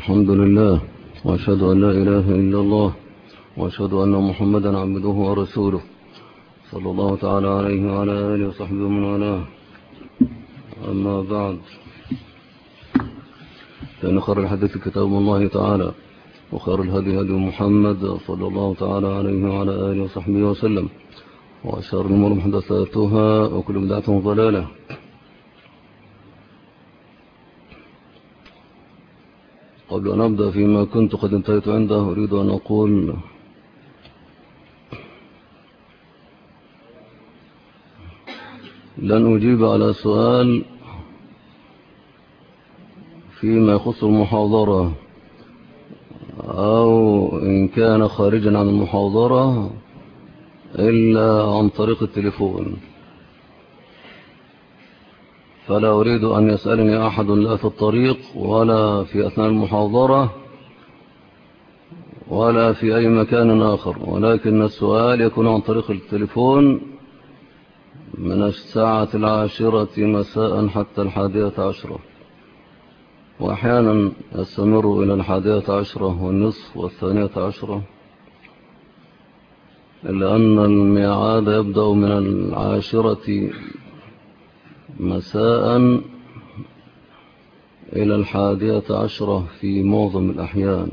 الحمد لله، وأشهد أن لا إله إلا الله، وأشهد أن محمدا عبده ورسوله صلى الله تعالى عليه وعلى آله وصحبه ومن والاه. أما بعد، فإن خير الحديث كتاب الله تعالى، وخير الهدي هدي محمد صلى الله تعالى عليه وعلى آله وصحبه وسلم، وشر الأمور محدثاتها، وكل بدعة ضلالة. قبل أن أبدأ فيما كنت قد انتهيت عنده، أريد أن أقول لن أجيب على سؤال فيما يخص المحاضرة، أو إن كان خارجا عن المحاضرة، إلا عن طريق التليفون. فلا أريد أن يسألني أحد لا في الطريق ولا في أثناء المحاضرة ولا في أي مكان آخر، ولكن السؤال يكون عن طريق التليفون من الساعة 10 مساء حتى 11، وأحيانا يستمر إلى 11:30 و12، إلا أن الميعاد يبدأ من 10 مساء إلى 11 في معظم الأحيان.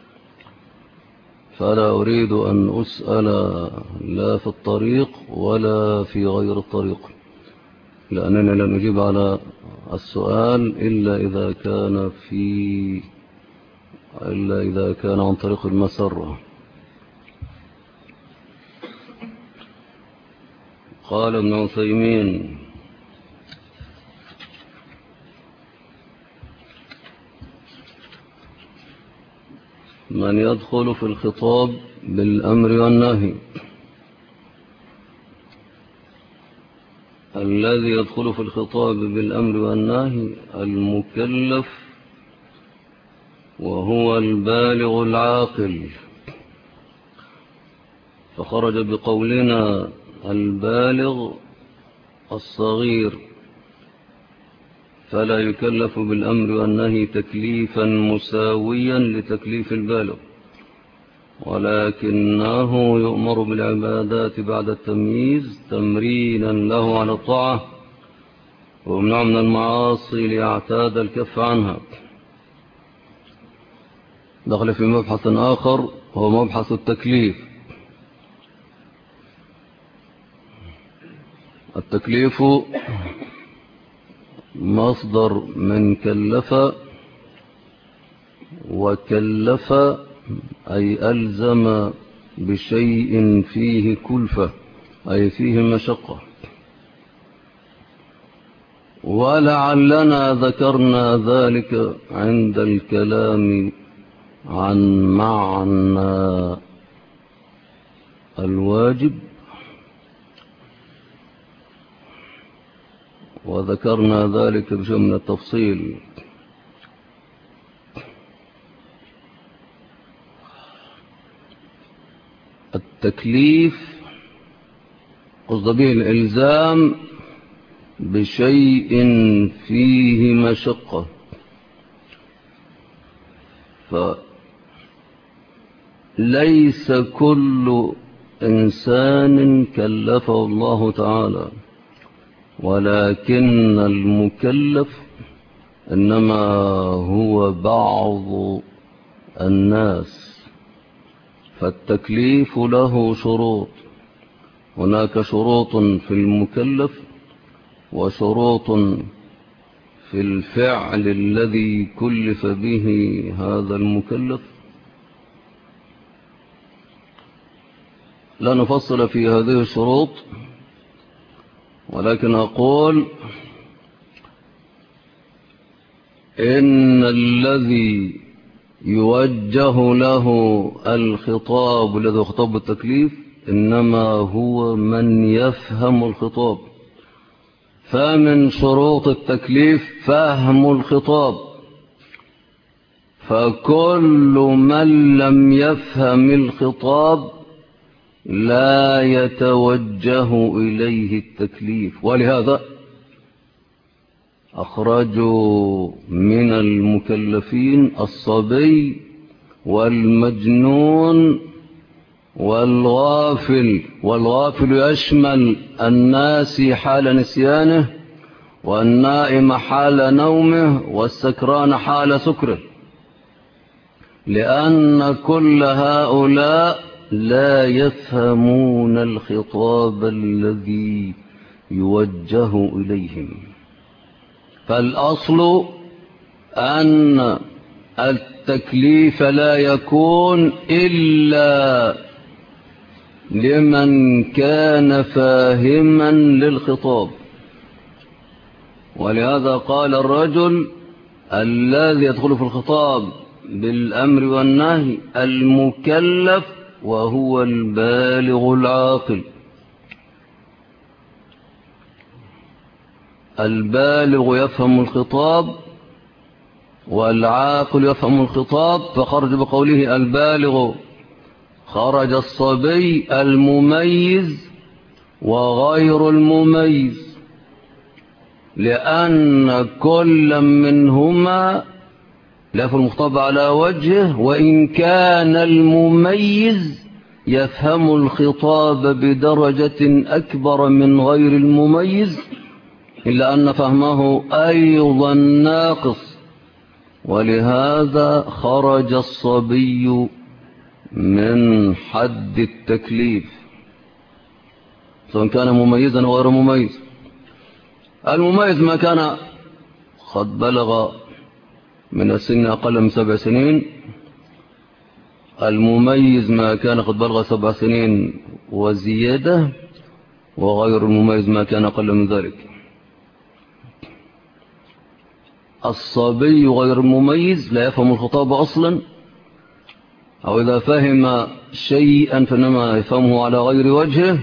فلا أريد أن أسأل لا في الطريق ولا في غير الطريق، لأنني لن أجيب على السؤال إلا إذا كان عن طريق المسرة. قال ابن عثيمين: من يدخل في الخطاب بالأمر والنهي، الذي يدخل في الخطاب بالأمر والنهي المكلف، وهو البالغ العاقل. فخرج بقولنا البالغ الصغير فلا يكلف بالأمر والنهي تكليفا مساويا لتكليف البالغ، ولكنه يؤمر بالعبادات بعد التمييز تمرينا له على الطاعة، ويمنع من المعاصي ليعتاد الكف عنها. دخل في مبحث آخر، هو مبحث التكليف. التكليف مصدر من كلف، وكلف أي ألزم بشيء فيه كلفة، أي فيه مشقة. ولعلنا ذكرنا ذلك عند الكلام عن معنى الواجب، وذكرنا ذلك بشيء من التفصيل. التكليف قصد به الإلزام بشيء فيه مشقة، فليس كل إنسان كلفه الله تعالى، ولكن المكلف إنما هو بعض الناس. فالتكليف له شروط، هناك شروط في المكلف وشروط في الفعل الذي كلف به هذا المكلف. لا نفصل في هذه الشروط، ولكن أقول إن الذي يوجه له الخطاب الذي خطاب التكليف إنما هو من يفهم الخطاب. فمن شروط التكليف فهم الخطاب، فكل من لم يفهم الخطاب لا يتوجه إليه التكليف. ولهذا أخرجوا من المكلفين الصبي والمجنون والغافل، والغافل يشمل الناسي حال نسيانه، والنائم حال نومه، والسكران حال سكره، لأن كل هؤلاء لا يفهمون الخطاب الذي يوجه إليهم. فالأصل أن التكليف لا يكون إلا لمن كان فاهما للخطاب. ولهذا قال الرجل الذي يدخل في الخطاب بالأمر والنهي المكلف وهو البالغ العاقل. البالغ يفهم الخطاب والعاقل يفهم الخطاب، فخرج بقوله البالغ خرج الصبي المميز وغير المميز، لأن كل منهما لا في المخطب على وجهه، وإن كان المميز يفهم الخطاب بدرجة أكبر من غير المميز، إلا أن فهمه أيضا ناقص، ولهذا خرج الصبي من حد التكليف سواء كان مميزا أو غير مميز. المميز ما كان قد بلغ من السن أقل من 7 سنين، المميز ما كان قد بلغ 7 سنين وزيادة، وغير المميز ما كان أقل من ذلك. الصبي غير المميز لا يفهم الخطاب أصلا، أو إذا فهم شيئا فإنما يفهمه على غير وجهه،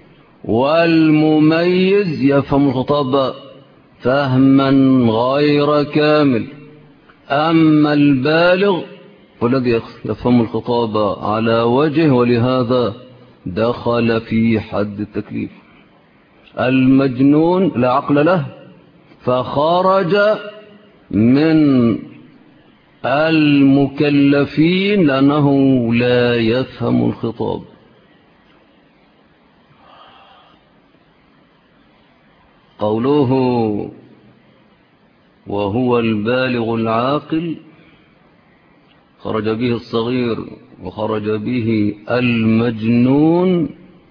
والمميز يفهم الخطاب فهما غير كامل. أما البالغ والذي يفهم الخطاب على وجه، ولهذا دخل في حد التكليف. المجنون لا عقل له فخرج من المكلفين لأنه لا يفهم الخطاب. قوله وهو البالغ العاقل خرج به الصغير وخرج به المجنون،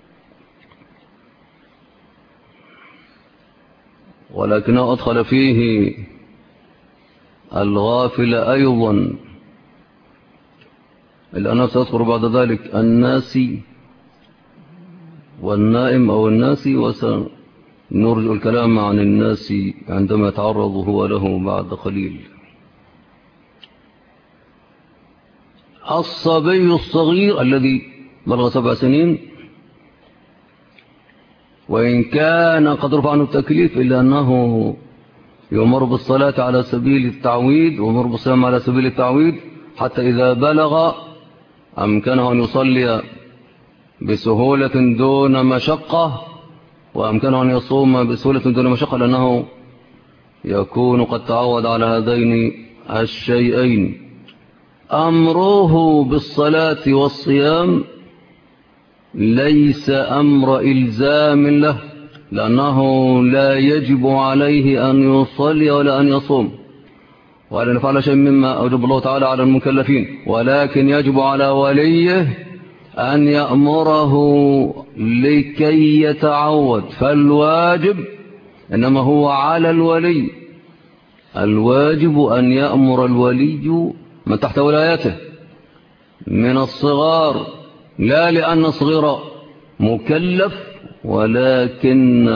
ولكنه أدخل فيه الغافل أيضا، الآن سأذكر بعد ذلك الناسي والنائم أو الناسي، وسنرجع الكلام عن الناسي عندما يتعرض هو له بعد قليل. الصبي الصغير الذي بلغ 7 سنين وإن كان قد رفع عنه التكليف، إلا أنه يؤمر بالصلاة على سبيل التعويد ويؤمر بالصيام على سبيل التعويد، حتى إذا بلغ أمكنه أن يصلي بسهولة دون مشقة، وأمكنه أن يصوم بسهولة دون مشقة، لأنه يكون قد تعود على هذين الشيئين. أمره بالصلاة والصيام ليس أمر إلزام له، لأنه لا يجب عليه أن يصلي ولا أن يصوم ولا نفعل شيء مما أوجب الله تعالى على المكلفين، ولكن يجب على وليه أن يأمره لكي يتعود. فالواجب إنما هو على الولي، الواجب أن يأمر الولي من تحت ولايته من الصغار، لا لأن الصغير مكلف، ولكن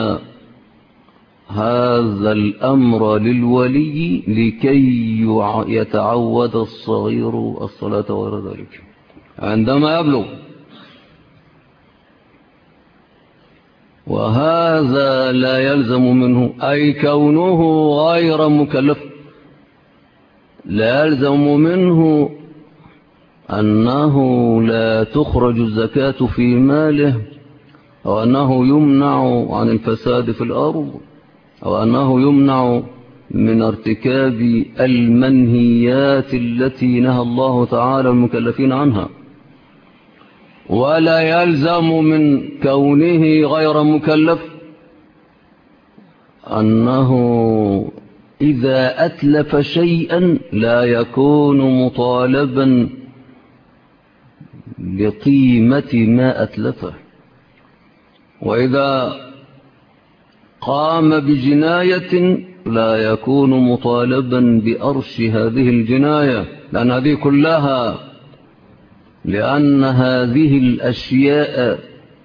هذا الأمر للولي لكي يتعود الصغير الصلاة وغير ذلك عندما يبلغ. وهذا لا يلزم منه، أي كونه غير مكلف لا يلزم منه أنه لا تخرج الزكاة في ماله، أو أنه يمنع عن الفساد في الأرض، أو أنه يمنع من ارتكاب المنهيات التي نهى الله تعالى المكلفين عنها، ولا يلزم من كونه غير مكلف أنه إذا أتلف شيئا لا يكون مطالبا بقيمة ما أتلفه، وإذا قام بجناية لا يكون مطالبا بأرش هذه الجناية، لأن هذه الأشياء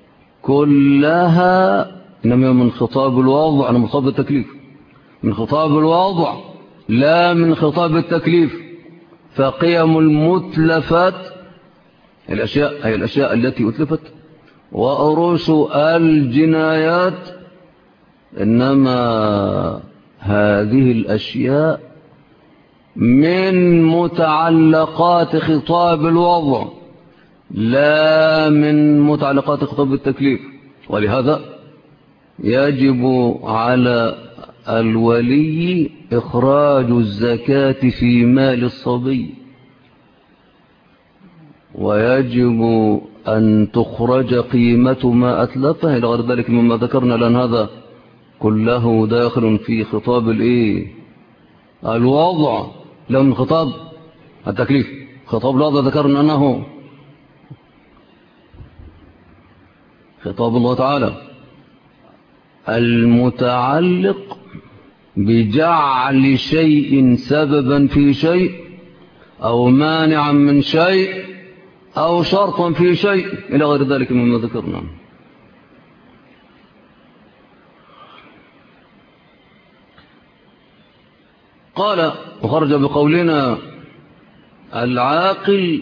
كلها إنما من خطاب الوضع، من خطاب التكليف، من خطاب الوضع لا من خطاب التكليف. فقيم المتلفات الأشياء هي الأشياء التي أتلفت، وأروس الجنايات إنما هذه الأشياء من متعلقات خطاب الوضع لا من متعلقات خطاب التكليف. ولهذا يجب على الولي إخراج الزكاة في مال الصبي، ويجب أن تخرج قيمة ما أتلفه إلى غير ذلك مما ذكرنا، لأن هذا كله داخل في خطاب الوضع لا من خطاب التكليف. خطاب الوضع ذكرنا أنه خطاب الله تعالى المتعلق بجعل شيء سببا في شيء أو مانعا من شيء أو شرطا في شيء إلى غير ذلك مما ذكرنا. قال وخرج بقولنا العاقل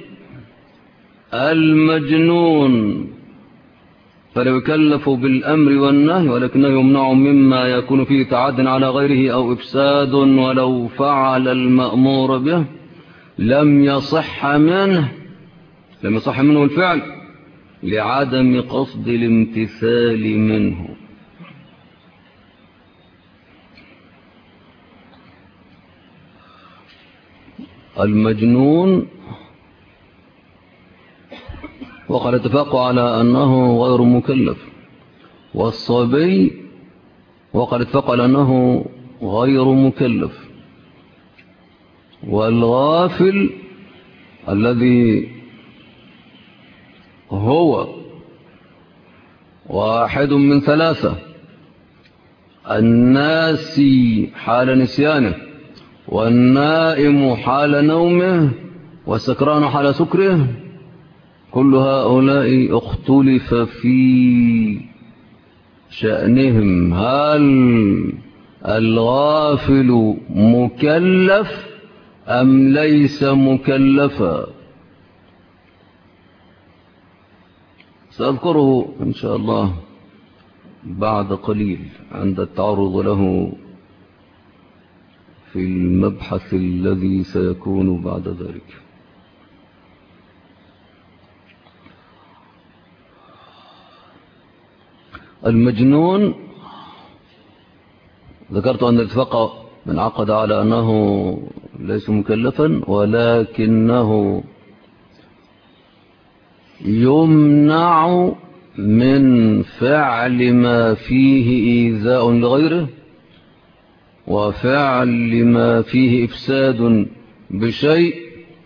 المجنون فلا يكلف بالأمر والنهي، ولكنه يمنع مما يكون فيه تعد على غيره أو إفساد، ولو فعل المأمور به لم يصح منه الفعل لعدم قصد الامتثال منه. المجنون وقد اتفقوا على أنه غير مكلف، والصبي وقد اتفقوا على أنه غير مكلف، والغافل الذي هو واحد من ثلاثة: الناسي حال نسيانه، والنائم حال نومه، والسكران حال سكره، كل هؤلاء اختلف في شأنهم. هل الغافل مكلف أم ليس مكلفا؟ سأذكره إن شاء الله بعد قليل عند التعرض له في المبحث الذي سيكون بعد ذلك. المجنون ذكرت أن الاتفاق من عقد على أنه ليس مكلفا، ولكنه يمنع من فعل ما فيه إيذاء لغيره، وفعل ما فيه إفساد بشيء،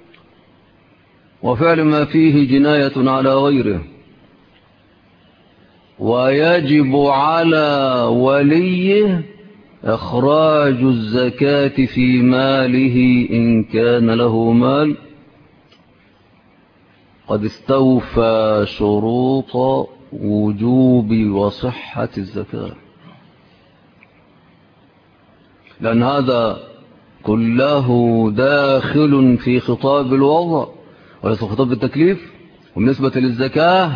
وفعل ما فيه جناية على غيره. ويجب على وليه إخراج الزكاة في ماله إن كان له مال قد استوفى شروط وجوب وصحة الزكاة، لأن هذا كله داخل في خطاب الوضع وليس خطاب التكليف. وبالنسبة للزكاة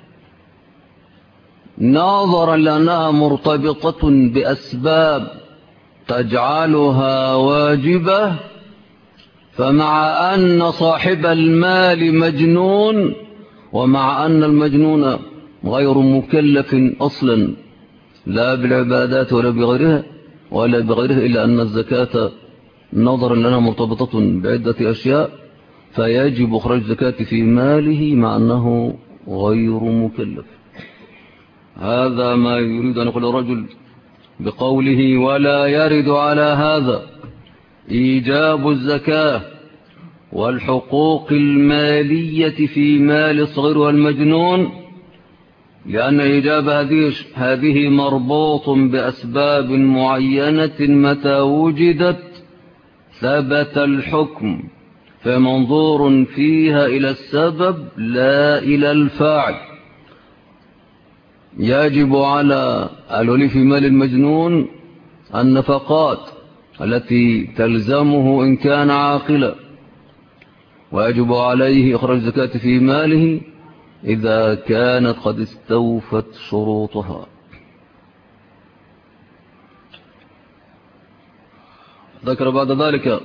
نظرا لأنها مرتبطة بأسباب تجعلها واجبة، فمع أن صاحب المال مجنون، ومع أن المجنون غير مكلف أصلا لا بالعبادات ولا بغيرها، ولا بغيره، إلا أن الزكاة نظرا لنا مرتبطة بعدة أشياء، فيجب إخراج الزكاة في ماله مع أنه غير مكلف. هذا ما يريد أن يقول الرجل بقوله ولا يرد على هذا إيجاب الزكاة والحقوق المالية في مال الصغير والمجنون، لأن إيجاب هذه مربوط بأسباب معينة، متى وجدت ثبت الحكم، فمنظور فيها إلى السبب لا إلى الفاعل. يجب على الولي في مال المجنون النفقات التي تلزمه إن كان عاقلا، ويجب عليه إخراج الزكاة في ماله إذا كانت قد استوفت شروطها. ذكر بعد ذلك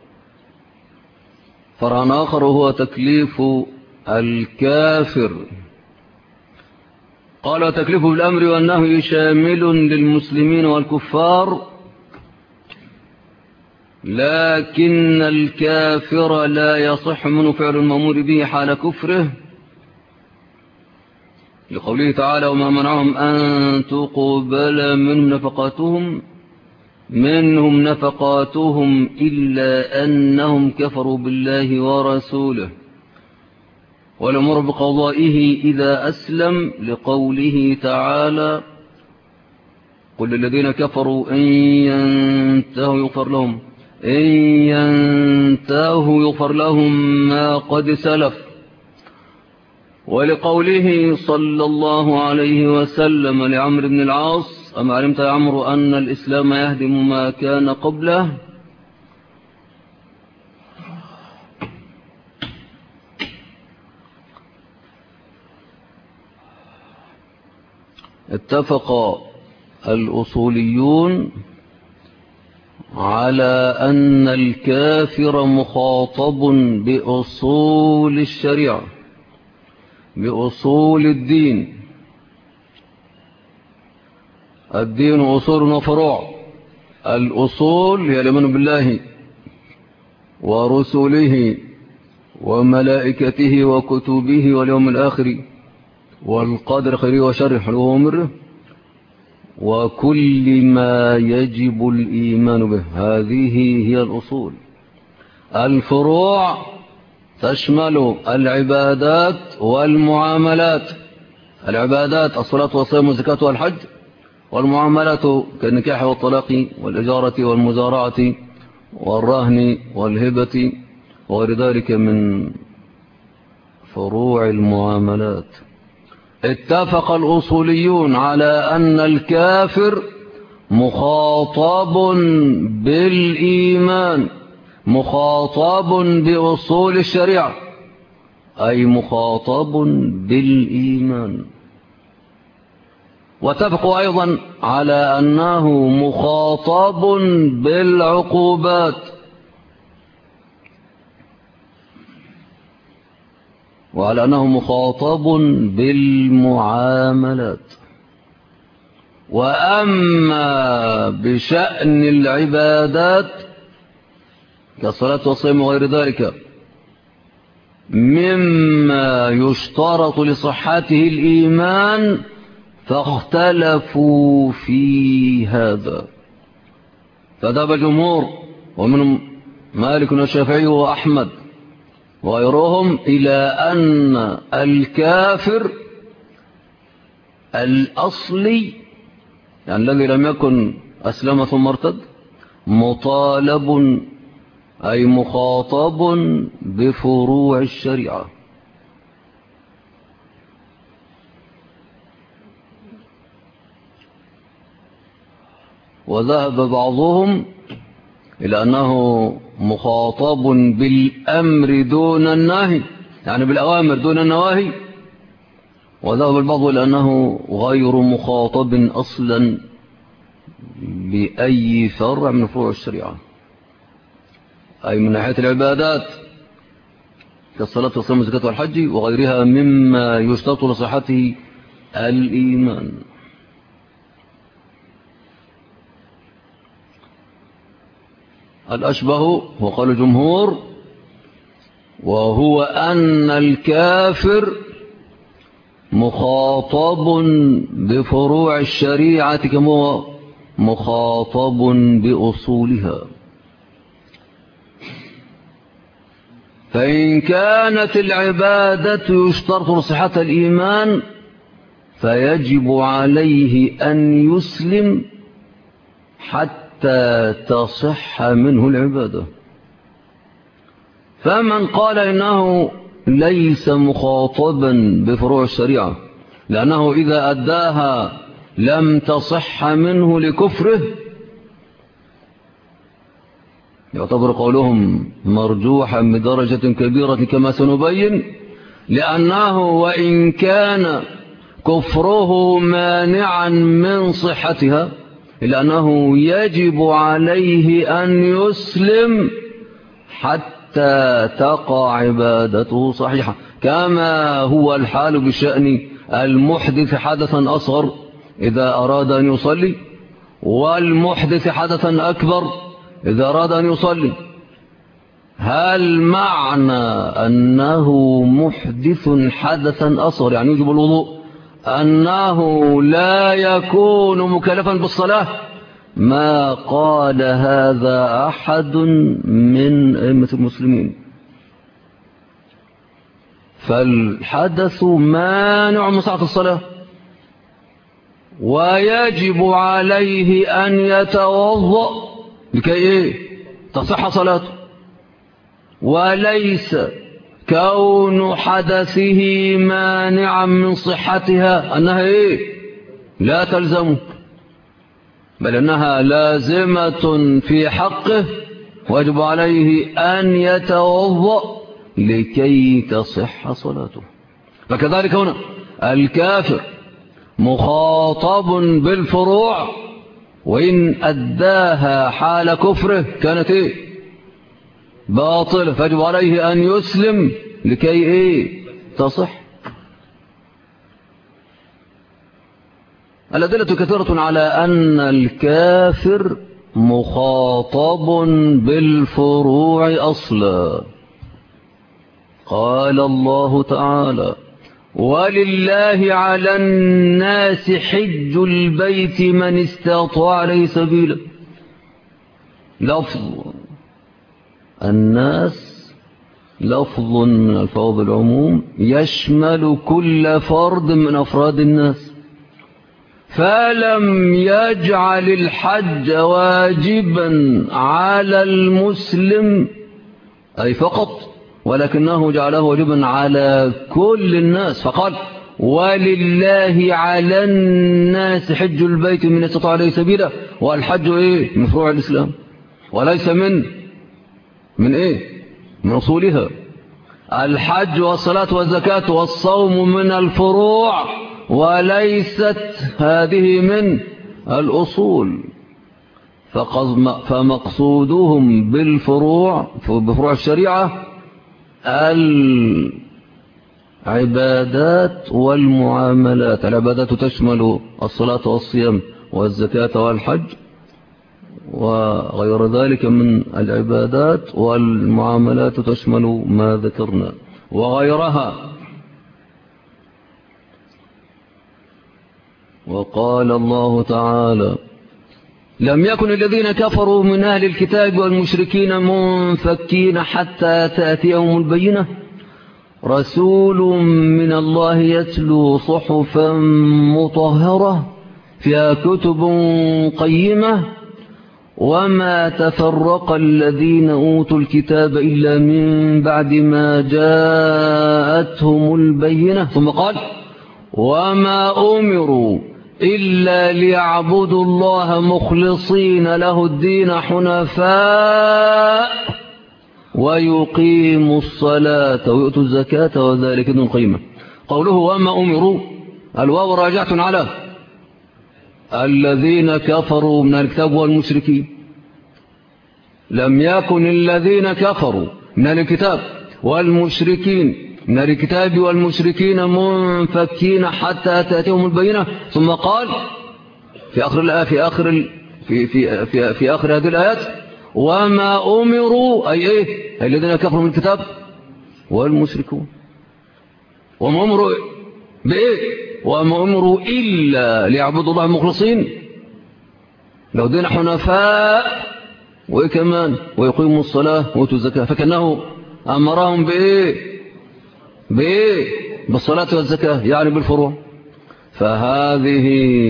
فرع آخر، وهو تكليف الكافر. قال تكليف بالأمر والنهي شامل للمسلمين والكفار، لكن الكافر لا يصح منه فعل المأمور به حال كفره، لقوله تعالى وما منعهم أن تقبل منهم نفقاتهم إلا أنهم كفروا بالله ورسوله، والأمر بقضائه إذا أسلم، لقوله تعالى قل للذين كفروا إن ينتهوا يغفر لهم ما قد سلف، ولقوله صلى الله عليه وسلم لعمرو بن العاص أما علمت يا عمرو أن الإسلام يهدم ما كان قبله. اتفق الأصوليون على أن الكافر مخاطب بأصول الشريعة، بأصول الدين أصول وفروع. الأصول هي الإيمان بالله ورسله وملائكته وكتبه واليوم الآخر والقدر خيره وشره حلوه ومره وكل ما يجب الإيمان به، هذه هي الأصول. الفروع تشمل العبادات والمعاملات. العبادات الصلاة والصيام والزكاة والحج، والمعاملات كالنكاح والطلاق والإجارة والمزارعة والرهن والهبة وغير ذلك من فروع المعاملات. اتفق الأصوليون على أن الكافر مخاطب بالإيمان، مخاطب بأصول الشريعة، أي مخاطب بالإيمان. واتفقوا أيضا على أنه مخاطب بالعقوبات، وعلى أنه مخاطب بالمعاملات. وأما بشأن العبادات كالصلاة والصيام وغير ذلك مما يشترط لصحته الإيمان فاختلفوا في هذا، فذهب الجمهور ومنهم مالك والشافعي وأحمد وغيرهم إلى أن الكافر الأصلي، يعني الذي لم يكن أسلم ثم ارتد، مطالب أي مخاطب بفروع الشريعة. وذهب بعضهم إلى أنه مخاطب بالأمر دون النهي، يعني بالأوامر دون النواهي. وذهب البعض إلى أنه غير مخاطب أصلا بأي فرع من فروع الشريعة، أي من ناحية العبادات كالصلاة والصيام والزكاة والحج وغيرها مما يشترط لصحته الإيمان. الأشبه وقال الجمهور وهو أن الكافر مخاطب بفروع الشريعة كما هو مخاطب بأصولها. فإن كانت العبادة يشترط لصحة الإيمان فيجب عليه أن يسلم حتى تصح منه العبادة. فمن قال إنه ليس مخاطبا بفروع الشريعة لأنه إذا أداها لم تصح منه لكفره، يعتبر قولهم مرجوحا بدرجة كبيرة كما سنبين، لأنه وإن كان كفره مانعا من صحتها إلا يجب عليه أن يسلم حتى تقع عبادته صحيحة، كما هو الحال بشأن المحدث حدثا أصغر إذا أراد أن يصلي، والمحدث حدثا أكبر إذا أراد أن يصلي. هل معنى أنه محدث حدثا أصغر يعني يجب الوضوء أنه لا يكون مكلفا بالصلاة؟ ما قال هذا أحد من أئمة المسلمين. فالحدث مانع من صحة الصلاة، ويجب عليه أن يتوضأ لكي تصح صلاته، وليس كون حدثه مانعا من صحتها أنها لا تلزمه، بل أنها لازمة في حقه ويجب عليه أن يتوضأ لكي تصح صلاته. فكذلك هنا الكافر مخاطب بالفروع، وإن أداها حال كفره كانت باطل، فيجب عليه أن يسلم لكي تصح. الأدلة كثيرة على أن الكافر مخاطب بالفروع أصلا. قال الله تعالى: ولله على الناس حج البيت من استطاع إليه سبيلا. لفظ الناس لفظ من ألفاظ العموم يشمل كل فرد من أفراد الناس، فلم يجعل الحج واجبا على المسلم أي فقط، ولكنه جعله واجبا على كل الناس، فقال: ولله على الناس حج البيت من استطاع إليه سبيلا. والحج من فروع الإسلام وليس من أصولها. الحج والصلاة والزكاة والصوم من الفروع وليست هذه من الأصول. فمقصودهم بفروع الشريعة العبادات والمعاملات. العبادات تشمل الصلاة والصيام والزكاة والحج وغير ذلك من العبادات، والمعاملات تشمل ما ذكرنا وغيرها. وقال الله تعالى: لم يكن الذين كفروا من أهل الكتاب والمشركين منفكين حتى تأتيهم البينة، رسول من الله يتلو صحفا مطهرة فيها كتب قيمة وما تفرق الذين أوتوا الكتاب إلا من بعد ما جاءتهم البينة. ثم قال: وما أمروا إلا ليعبدوا الله مخلصين له الدين حنفاء ويقيموا الصلاة ويؤتوا الزكاة وذلك دين القيمة. قوله وما أمروا الواو راجعة على الذين كفروا من الكتاب والمشركين. لم يكن الذين كفروا من الكتاب والمشركين من الكتاب والمشركين منفكين حتى تأتيهم البينة. ثم قال في آخر هذه الآيات: وما أمروا أي إيه الذين كفروا من الكتاب والمشركون وما أمروا بإيه وما أمروا إلا ليعبدوا الله مخلصين لو دين حنفاء وإيه كمان ويقيموا الصلاة ويؤتوا الزكاة فكأنه أمرهم بإيه بالصلاة والزكاة يعني بالفروع. فهذه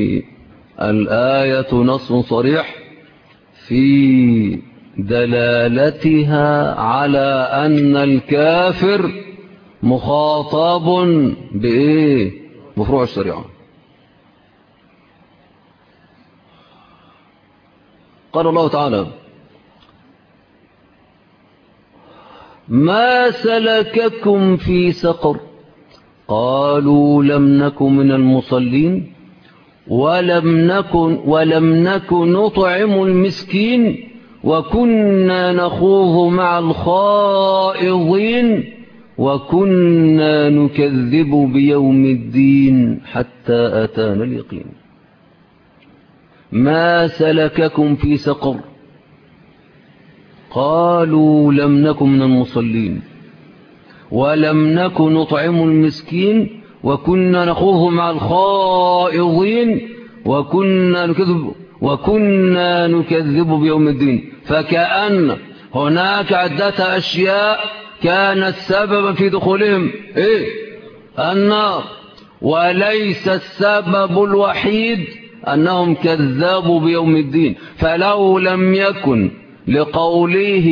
الآية نص صريح في دلالتها على أن الكافر مخاطب بإيه بفروع الشريعة. قال الله تعالى ما سلككم في سقر قالوا لم نكن من المصلين ولم نكن نطعم المسكين وكنا نخوض مع الخائضين وكنا نكذب بيوم الدين حتى أتانا اليقين. ما سلككم في سقر قالوا لم نكن من المصلين ولم نكن نطعم المسكين وكنا نخوض مع الخائضين وكنا نكذب بيوم الدين. فكأن هناك عدة أشياء كانت سببا في دخولهم النار وليس السبب الوحيد أنهم كذبوا بيوم الدين. فلو لم يكن لقوله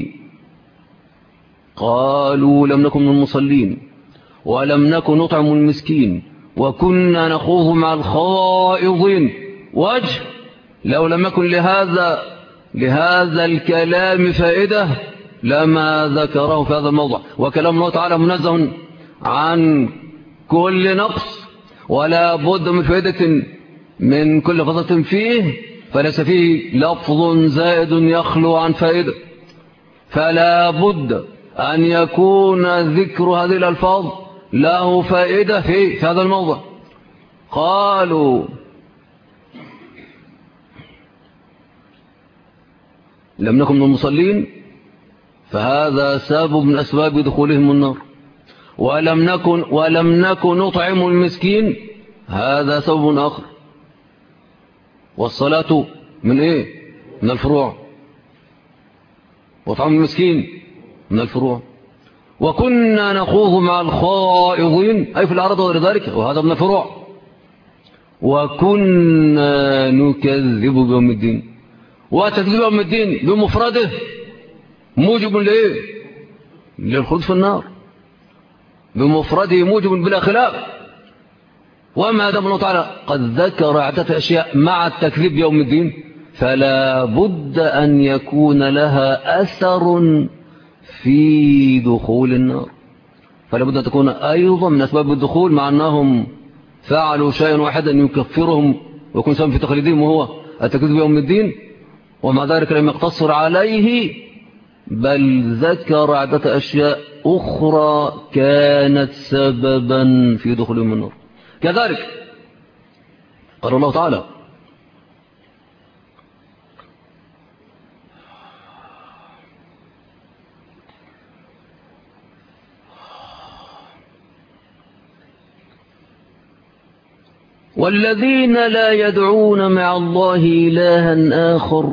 قالوا لم نكن من المصلين ولم نكن نطعم المسكين وكنا نخوض مع الخائضين وجه لو لم يكن لهذا الكلام فائدة لما ذكره في هذا الموضع. وكلام الله تعالى منزه عن كل نقص ولا بد من فائدة من كل فضة فيه فليس فيه لفظ زائد يخلو عن فائدة. فلا بد أن يكون ذكر هذه الألفاظ له فائدة في هذا الموضع. قالوا لم نكن من المصلين فهذا سبب من أسباب دخولهم النار. ولم نكن نطعم المسكين هذا سبب آخر. والصلاة من إيه من الفروع وطعام المسكين من الفروع. وكنا نخوض مع الخائضين أي في الأرض وغير ذلك وهذا من الفروع. وكنا نكذب بيوم الدين. وتكذيب يوم الدين بمفرده موجب لإيه للخلود في النار بمفرده موجب بلا خلاف. وما دام الله تعالى قد ذكر عدة أشياء مع التكذيب بيوم الدين فلا بد أن يكون لها أثر في دخول النار. فلا بد أن تكون أيضا من أسباب الدخول مع أنهم فعلوا شيئا واحدا يكفرهم ويكون سبب في تقليدهم وهو التكذيب بيوم الدين. ومع ذلك لم يقتصر عليه بل ذكر عدة أشياء أخرى كانت سببا في دخولهم النار. كذلك قال الله تعالى والذين لا يدعون مع الله إلها آخر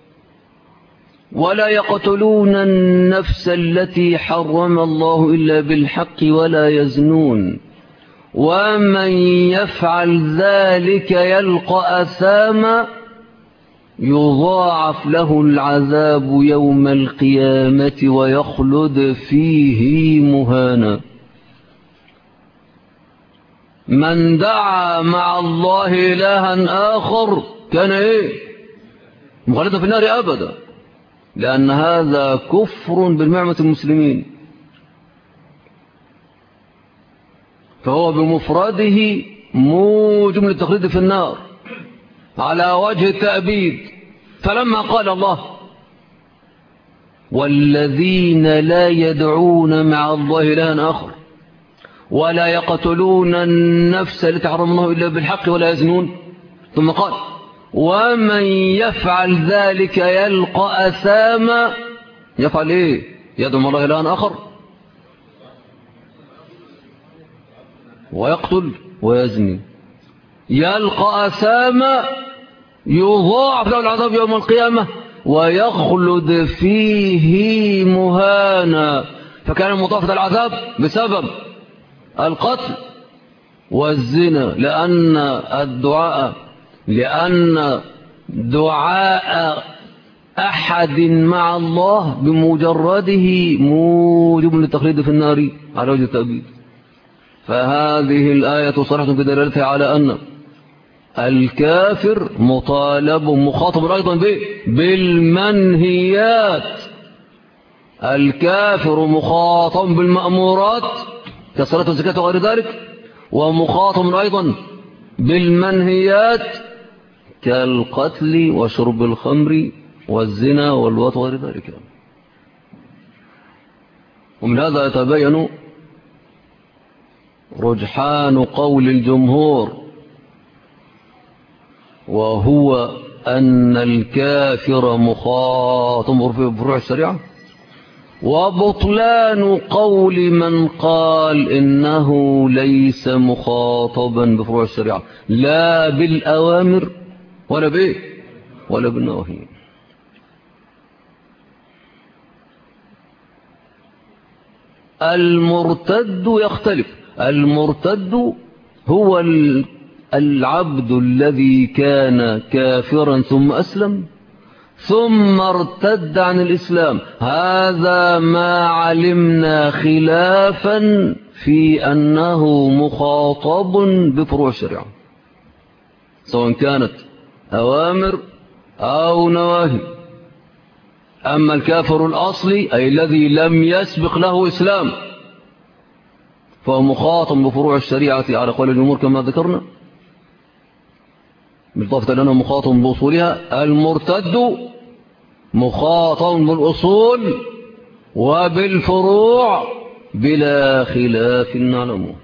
ولا يقتلون النفس التي حرم الله إلا بالحق ولا يزنون ومن يفعل ذلك يلقى أثاما يضاعف له العذاب يوم القيامة ويخلد فيه مهانا. من دعا مع الله إلها آخر كان مخلدا في النار أبدا لأن هذا كفر بالمعمة المسلمين. فهو بمفرده موجب للتخليد في النار على وجه التأبيد. فلما قال الله والذين لا يدعون مع الله إلها آخر ولا يقتلون النفس التي حرم الله إلا بالحق ولا يزنون ثم قال ومن يفعل ذلك يلقى أثاما. يفعل إيه؟ يدعو الله إلى آخر ويقتل ويزني، يلقى أثاما يضاعف له العذاب يوم القيامة ويخلد فيه مهانا. فكان مضاعف العذاب بسبب القتل والزنا، لأن دعاء أحد مع الله بمجرده موجب للتخليد في النار على وجه التأبيد. فهذه الآية صريحة بدلالتها على أن الكافر مخاطب أيضا بالمنهيات. الكافر مخاطب بالمأمورات كالصلاة والزكاة وغير ذلك، ومخاطب أيضا بالمنهيات كالقتل وشرب الخمر والزنا والوطء وغير ذلك. ومن هذا يتبين رجحان قول الجمهور، وهو أن الكافر مخاطب بفروع الشريعة، وبطلان قول من قال إنه ليس مخاطبا بفروع الشريعة لا بالأوامر ولا بالنواهي. المرتد يختلف. المرتد هو العبد الذي كان كافرا ثم أسلم ثم ارتد عن الإسلام. هذا ما علمنا خلافا في أنه مخاطب بفروع الشريعة سواء كانت أوامر أو نواهي. أما الكافر الأصلي أي الذي لم يسبق له إسلام فهو مخاطب بفروع الشريعة على قول الجمهور كما ذكرنا، بالضبط لأنه مخاطب بأصولها. المرتد مخاطب بالأصول وبالفروع بلا خلاف نعلمه.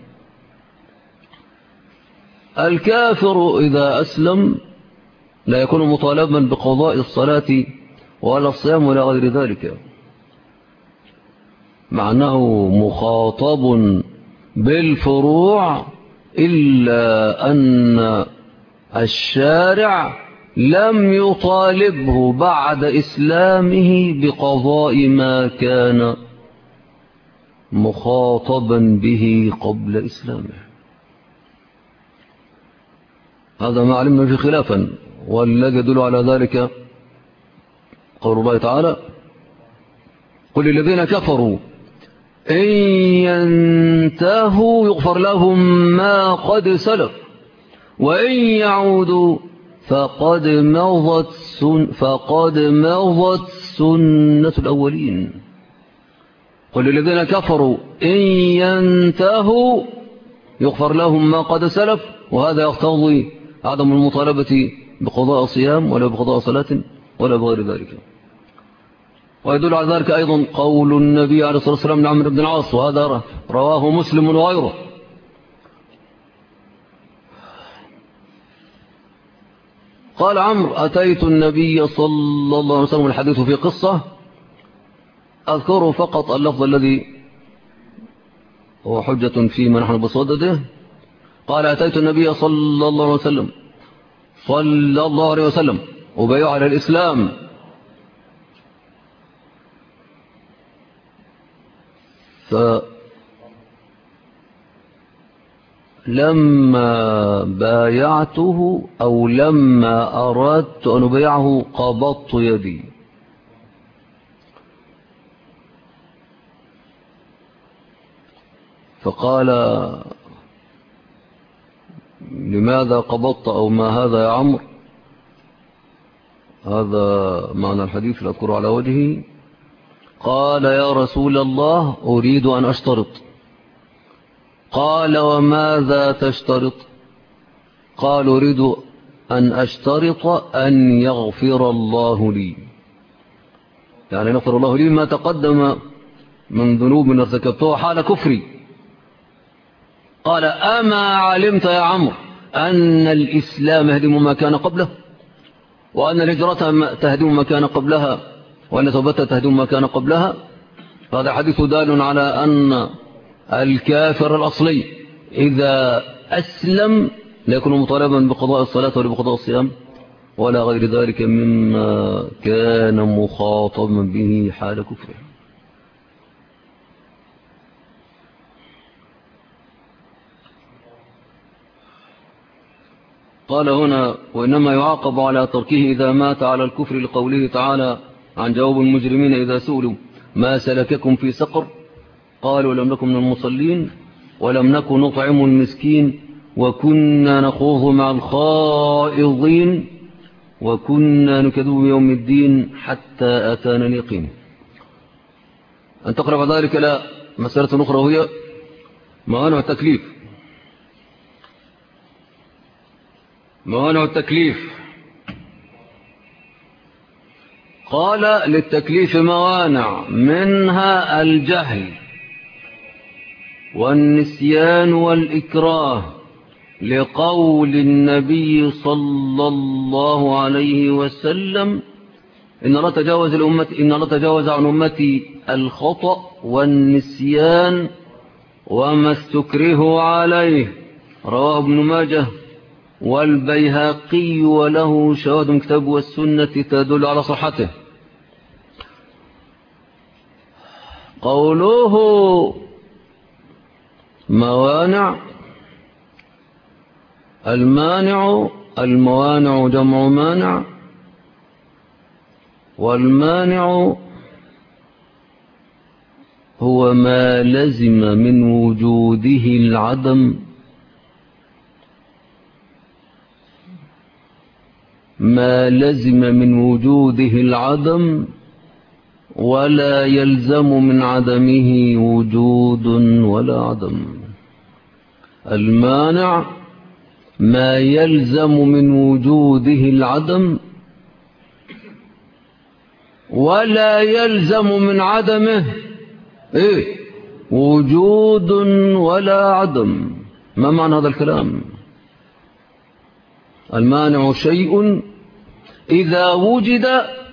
الكافر إذا أسلم لا يكون مطالبا بقضاء الصلاة ولا الصيام ولا غير ذلك، مع أنه مخاطب بالفروع، إلا أن الشارع لم يطالبه بعد إسلامه بقضاء ما كان مخاطبا به قبل إسلامه. هذا ما علمنا في خلافا، والذي يدل على ذلك قول الله تعالى: قل للذين كفروا إن ينتهوا يغفر لهم ما قد سلف وإن يعودوا فقد مضت سنة الأولين. قل للذين كفروا إن ينتهوا يغفر لهم ما قد سلف، وهذا يقتضي عدم المطالبة بقضاء صيام ولا بقضاء صلاة ولا بغير ذلك. ويدل على ذلك أيضا قول النبي عليه الصلاة والسلام لعمرو بن العاص، وهذا رواه مسلم وغيره: قال عمرو: أتيت النبي صلى الله عليه وسلم، الحديث في قصة أذكره فقط اللفظ الذي هو حجة فيما نحن بصدده. قال: أتيت النبي صلى الله عليه وسلم وبيع على الإسلام، فلما بايعته أو لما أردت أن أبيعه قبضت يدي، فقال: لماذا قبضت أو ما هذا يا عمرو؟ هذا معنى الحديث لا أذكره على وجهه. قال: يا رسول الله أريد أن أشترط. قال: وماذا تشترط؟ قال: أريد أن أشترط أن يغفر الله لي، يعني يغفر الله لي ما تقدم من ذنوب ارتكبتها حال كفري. قال: أما علمت يا عمرو أن الإسلام يهدم ما كان قبله؟ وأن الهجرة تهدم ما كان قبلها وأن توبتها تهدم ما كان قبلها، فهذا حديث دال على أن الكافر الأصلي إذا أسلم لا يكون مطالبا بقضاء الصلاة ولا بقضاء الصيام ولا غير ذلك مما كان مخاطبا به حال كفره. قال هنا: وإنما يعاقب على تركه إذا مات على الكفر، لقوله تعالى عن جواب المجرمين إذا سئلوا ما سلككم في سقر قالوا لم نكن من المصلين ولم نكن نطعم المسكين وكنا نخوض مع الخائضين وكنا نكذب بيوم الدين حتى أتانا اليقين. أن تقرأ بعد ذلك لا مسألة أخرى وهي موانع التكليف. موانع التكليف، قال للتكليف موانع، منها الجهل والنسيان والإكراه، لقول النبي صلى الله عليه وسلم: إن الله تجاوز عن أمتي الخطأ والنسيان وما استكره عليه. رواه ابن ماجه والبيهقي وله شواهد من كتاب والسنة تدل على صحته. قوله موانع، الموانع جمع مانع، والمانع هو ما لزم من وجوده العدم، ما لزم من وجوده العدم ولا يلزم من عدمه وجود ولا عدم. المانع ما يلزم من وجوده العدم ولا يلزم من عدمه وجود ولا عدم. ما معنى هذا الكلام؟ المانع شيء إذا وجد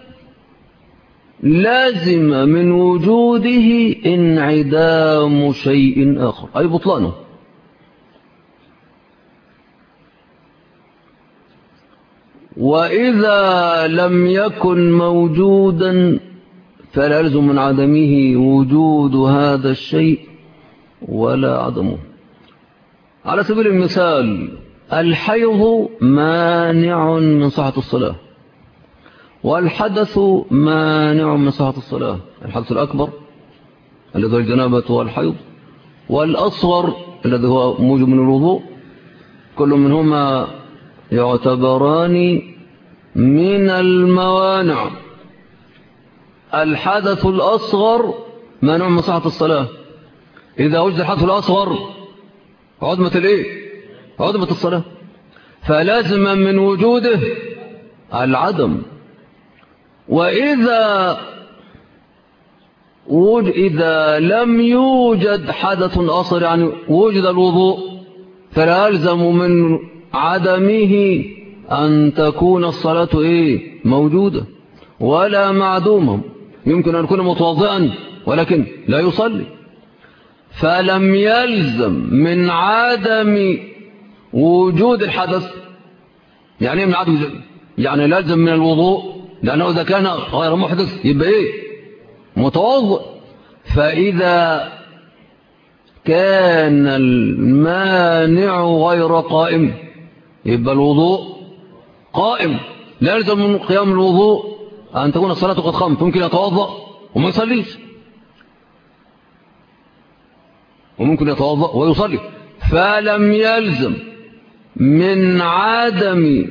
لازم من وجوده انعدام شيء آخر، أي بطلانه. وإذا لم يكن موجودا فلا يلزم من عدمه وجود هذا الشيء ولا عدمه. على سبيل المثال: الحيض مانع من صحة الصلاة، والحدث مانع من صحة الصلاة. الحدث الأكبر الذي هو الجنابة والحيض، والأصغر الذي هو موجب من الوضوء، كل منهما يعتبران من الموانع. الحدث الأصغر مانع من صحة الصلاة. إذا وجد الحدث الأصغر عدمة الصلاة، فلازم من وجوده العدم. وإذا لم يوجد حدث أصغر، يعني وجد الوضوء، فلا يلزم من عدمه أن تكون الصلاة موجودة ولا معدومة. يمكن أن يكون متوضئا ولكن لا يصلي، فلم يلزم من عدم وجود الحدث. يعني من عدم، يعني لازم من الوضوء، لأنه إذا كان غير محدث يبقى متوضئ. فإذا كان المانع غير قائم يبقى الوضوء قائم. لا يلزم من قيام الوضوء أن تكون الصلاة قد قامت، ممكن يتوضأ وما يصليش، وممكن يتوضأ ويصلي. فلم يلزم من عدم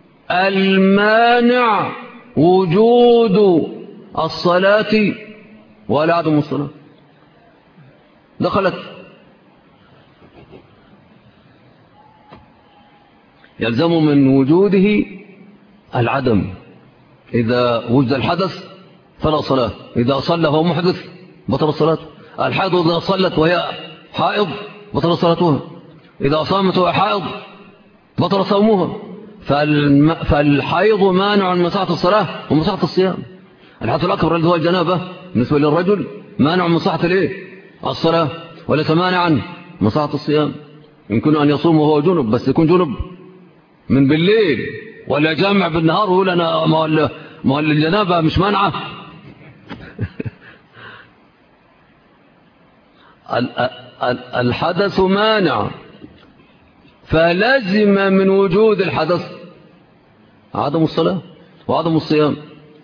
المانع وجود الصلاة ولا عدم الصلاة. دخلت. يلزم من وجوده العدم. إذا وجد الحدث فلا صلاة، إذا صلى فهو محدث بطل صلاته. الحائض إذا صلت وهي حائض بطل صلاتها، إذا صامت وهي حائض بطل صومها. فالحيض مانع من صحة الصلاة ومن الصيام. الحدث الأكبر الذي هو الجنابة بالنسبة للرجل مانع من صحة الصلاة، وليس مانعا من صحة الصيام. يمكن أن يصوم وهو جنب، بس يكون جنب من بالليل، ولا جامع بالنهار ويقول أنا ما هو الجنابة مش مانعة. الحدث مانع، فلازم من وجود الحدث عدم الصلاة وعدم الصيام،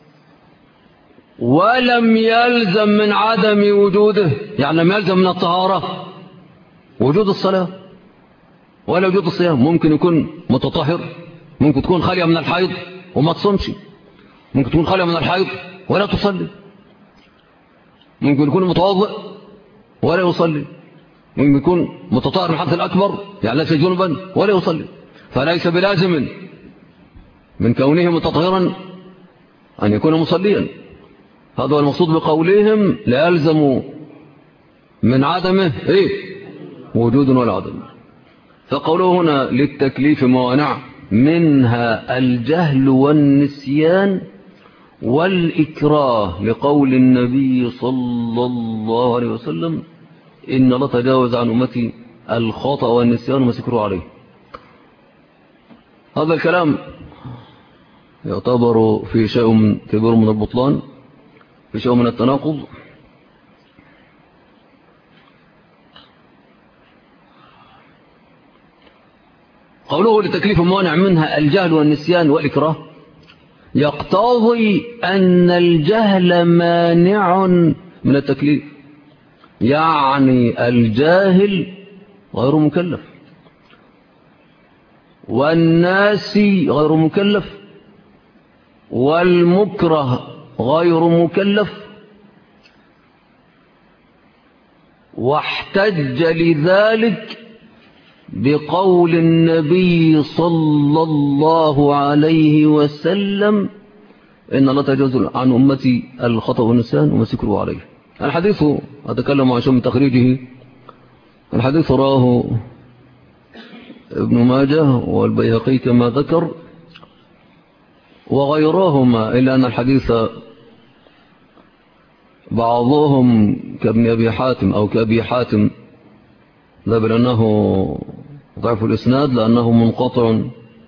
ولم يلزم من عدم وجوده، يعني لم يلزم من الطهارة وجود الصلاة ولا وجود الصيام. ممكن يكون متطهر، ممكن تكون خالية من الحيض وما تصومش، ممكن تكون خالية من الحيض ولا تصلي، ممكن يكون متوضئ ولا يصلي، ممكن يكون متطهر من الحدث الأكبر يعني ليس جنبا ولا يصلي. فليس بلازم من كونه متطهرا أن يكون مصليا. هذا هو المقصود بقولهم لا يلزم من عدمه وجود ولا عدم. فقوله هنا للتكليف موانع، منها الجهل والنسيان والإكراه، لقول النبي صلى الله عليه وسلم إن الله تجاوز عن أمتي الخطأ والنسيان وما سكروا عليه. هذا الكلام يعتبر في شيء كبير من البطلان، في شيء من التناقض. قوله لتكليف موانع منها الجهل والنسيان والإكراه، يقتضي أن الجهل مانع من التكليف، يعني الجاهل غير مكلف، والناسي غير مكلف، والمكره غير مكلف. واحتج لذلك بقول النبي صلى الله عليه وسلم إن الله تجاوز عن أمتي الخطأ والنسيان وما سكروا عليه. الحديث أتكلم عن من تخريجه. الحديث راه ابن ماجه والبيهقي كما ذكر وغيرهما، إلا أن الحديث بعضهم كابن أبي حاتم أو كأبي حاتم ذهب لأنه ضعف الإسناد، لأنه منقطع،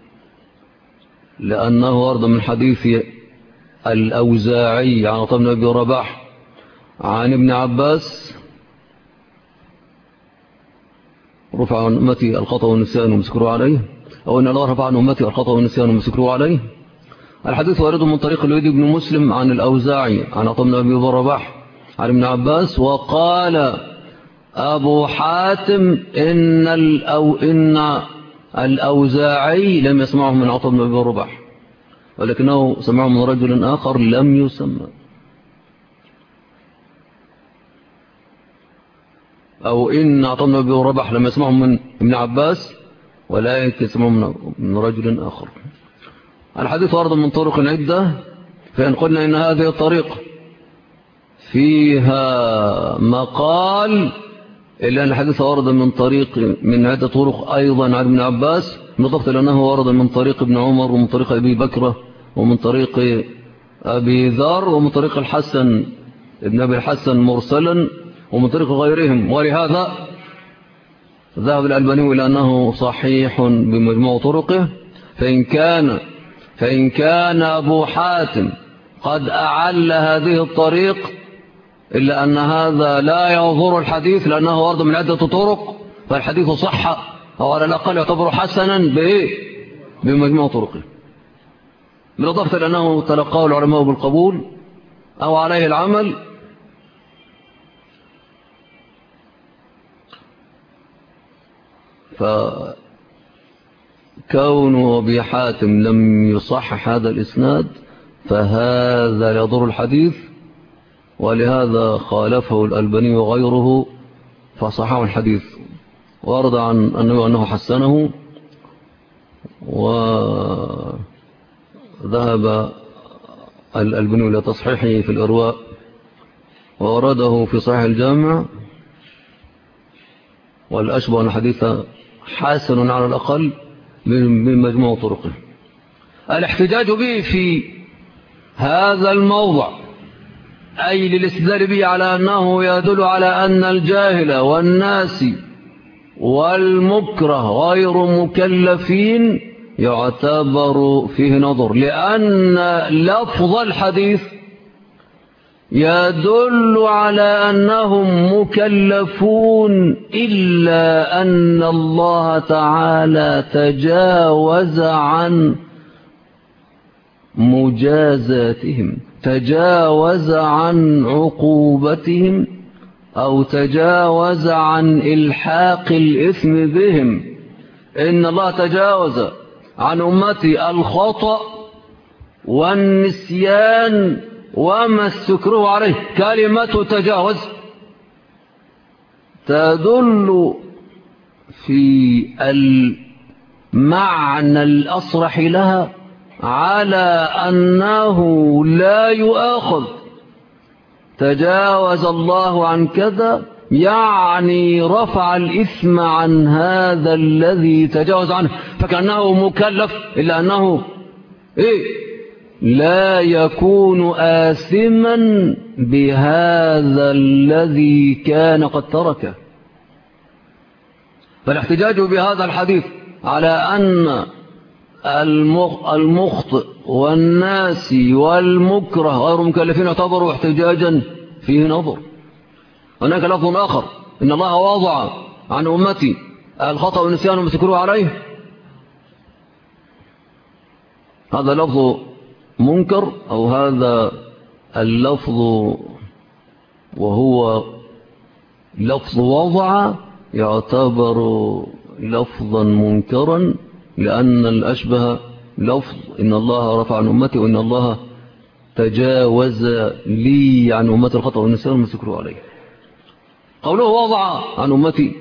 لأنه ورد من حديث الأوزاعي عن عطاء بن أبي رباح عن ابن عباس رفع عن أمتي الخطأ والنسيان ومسكروا عليه، أو إن الله رفع عن أمتي الخطأ والنسيان ومسكروا عليه. الحديث وارد من طريق الوليد بن مسلم عن الأوزاعي عن عطاء بن أبي رباح عن ابن عباس. وقال أبو حاتم إن الأوزاعي لم يسمعه من عطاء بن أبي رباح، ولكنه سمعه من رجل آخر لم يسمى، أو إن عطاء بن أبي رباح لم يسمعه من ابن عباس ولكن يسمعه من رجل آخر. الحديث ورد من طرق عدة، فإن قلنا إن هذه الطريق فيها مقال، إلا أن الحديث ورد من عدة طرق أيضا عن ابن عباس، بالضبط لأنه ورد من طريق ابن عمر ومن طريق أبي بكرة ومن طريق أبي ذر ومن طريق الحسن ابن أبي الحسن مرسلا ومن طريق غيرهم. ولهذا ذهب الألباني إلى أنه صحيح بمجموع طرقه. فإن كان أبو حاتم قد أعل هذه الطريق، إلا أن هذا لا يضر الحديث لأنه ورد من عدة طرق، فالحديث صح أو على الأقل يعتبر حسنا بمجموع طرقه، بالإضافة لأنه تلقاه العلماء بالقبول أو عليه العمل. فكون أبي حاتم لم يصحح هذا الإسناد فهذا يضر الحديث، ولهذا خالفه الألباني وغيره فصححه الحديث. ورد عن النبي أنه حسنه، وذهب الألباني إلى تصحيحه في الإرواء، وورده في صحيح الجامع، والأشبه أن حديث حسن على الأقل بمجموع طرقه. الاحتجاج به في هذا الموضع أي للاستدلال به على أنه يدل على أن الجاهل والناس والمكره غير مكلفين يعتبر فيه نظر، لأن لفظ الحديث يدل على أنهم مكلفون، إلا أن الله تعالى تجاوز عن مجازاتهم، تجاوز عن عقوبتهم، أو تجاوز عن إلحاق الإثم بهم. إن الله تجاوز عن أمتي الخطأ والنسيان وما استكره عليه. كلمة تجاوز تدل في المعنى الأصرح لها على أنه لا يؤاخذ. تجاوز الله عن كذا يعني رفع الإثم عن هذا الذي تجاوز عنه، فكأنه مكلف، إلا أنه لا يكون آثما بهذا الذي كان قد تركه. فالاحتجاج بهذا الحديث على أن المخطئ والناس والمكره غير مكلفين يعتبروا احتجاجا فيه نظر. هناك لفظ آخر: إن الله وضع عن أمتي الخطأ والنسيان وما استكرهوا عليه. هذا لفظ منكر، أو هذا اللفظ وهو لفظ وضع يعتبر لفظا منكرا، لأن الأشبه لفظ إن الله رفع عن أمتي، وإن الله تجاوز لي عن أمتي الخطأ والنسيان وما استكرهوا عليه. قوله وضع عن أمتي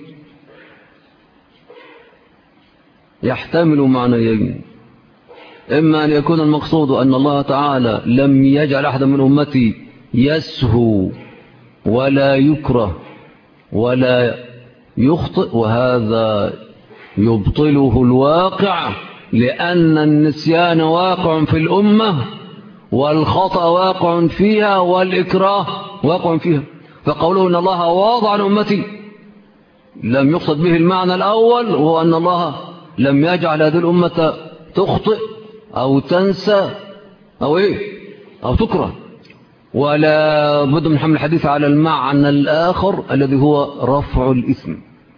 يحتمل معنيين: إما أن يكون المقصود أن الله تعالى لم يجعل أحدا من أمتي يسهو ولا يكره ولا يخطئ، وهذا يبطله الواقع، لأن النسيان واقع في الأمة، والخطأ واقع فيها، والإكراه واقع فيها. فقوله إن الله واضع عن أمتي لم يقصد به المعنى الأول، وهو أن الله لم يجعل هذه الأمة تخطئ أو تنسى أو تكره، ولا بد من حمل الحديث على المعنى الآخر الذي هو رفع الإثم.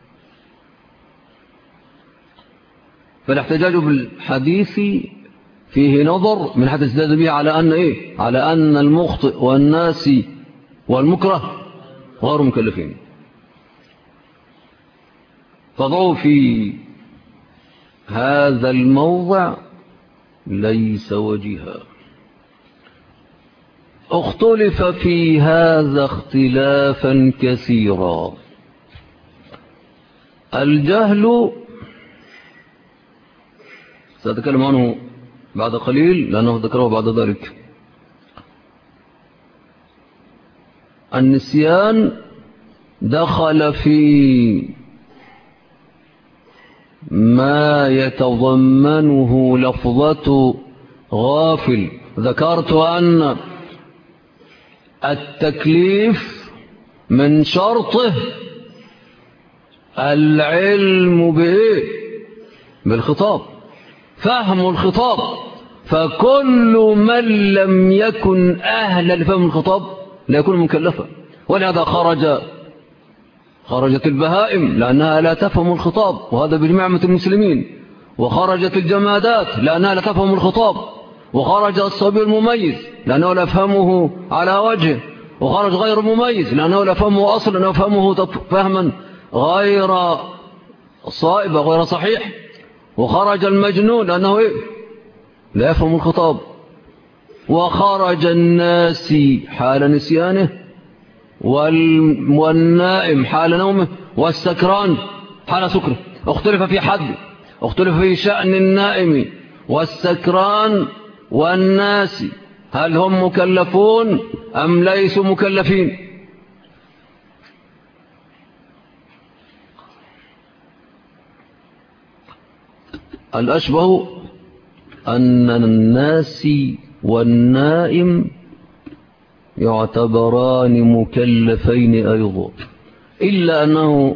فالاحتجاج بالحديث فيه نظر من حدث استدل به على أن على أن المخطئ والناس والمكره غير مكلفين. فضعوا في هذا الموضع ليس وجها. اختلف في هذا اختلافا كثيرا. الجهل سأتكلم عنه بعد قليل لأنه ذكره بعد ذلك. النسيان دخل في ما يتضمنه لفظة غافل. ذكرت أن التكليف من شرطه العلم بالخطاب، فهم الخطاب. فكل من لم يكن أهلا لفهم الخطاب لا يكون مكلفا. ولهذا خرجت البهائم لأنها لا تفهم الخطاب، وهذا بجماعة المسلمين. وخرجت الجمادات لأنها لا تفهم الخطاب، وخرج الصبي المميز لأنه لا يفهمه على وجهه، وخرج غير مميز لأنه لا يفهمه أصلا، لأنه يفهمه فهما غير صائب غير صحيح. وخرج المجنون لأنه لا يفهم الخطاب. وخرج الناس حال نسيانه، والنائم حال نومه، والسكران حال سكره. اختلف في حد، اختلف في شأن النائم والسكران والناس، هل هم مكلفون أم ليسوا مكلفين؟ الأشبه أن الناسي والنائم يعتبران مكلفين أيضا، إلا أنه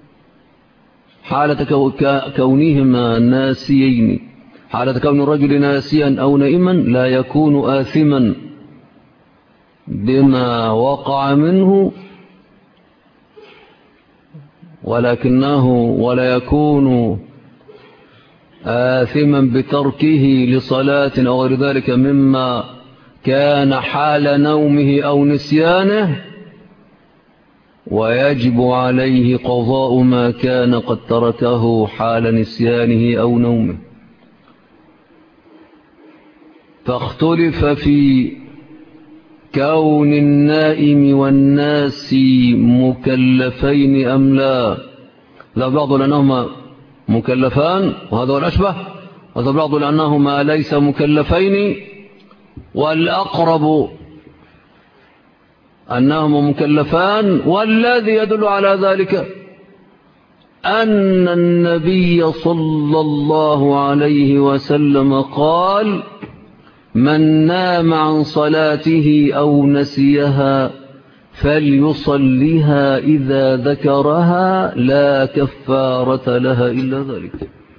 حالة كونهما ناسيين، حالة كون الرجل ناسيا أو نائما لا يكون آثما بما وقع منه، ولا يكون آثما بتركه لصلاة أو غير ذلك مما كان حال نومه أو نسيانه، ويجب عليه قضاء ما كان قد تركه حال نسيانه أو نومه. فاختلف في كون النائم والناس مكلفين أم لا. لا بعض لأنهما مكلفان وهذا هو الأشبه، وهذا بعض لأنهما ليس مكلفين، والأقرب أنهما مكلفان. والذي يدل على ذلك أن النبي صلى الله عليه وسلم قال: من نام عن صلاته أو نسيها فليصليها إذا ذكرها لا كفارة لها إلا ذلك.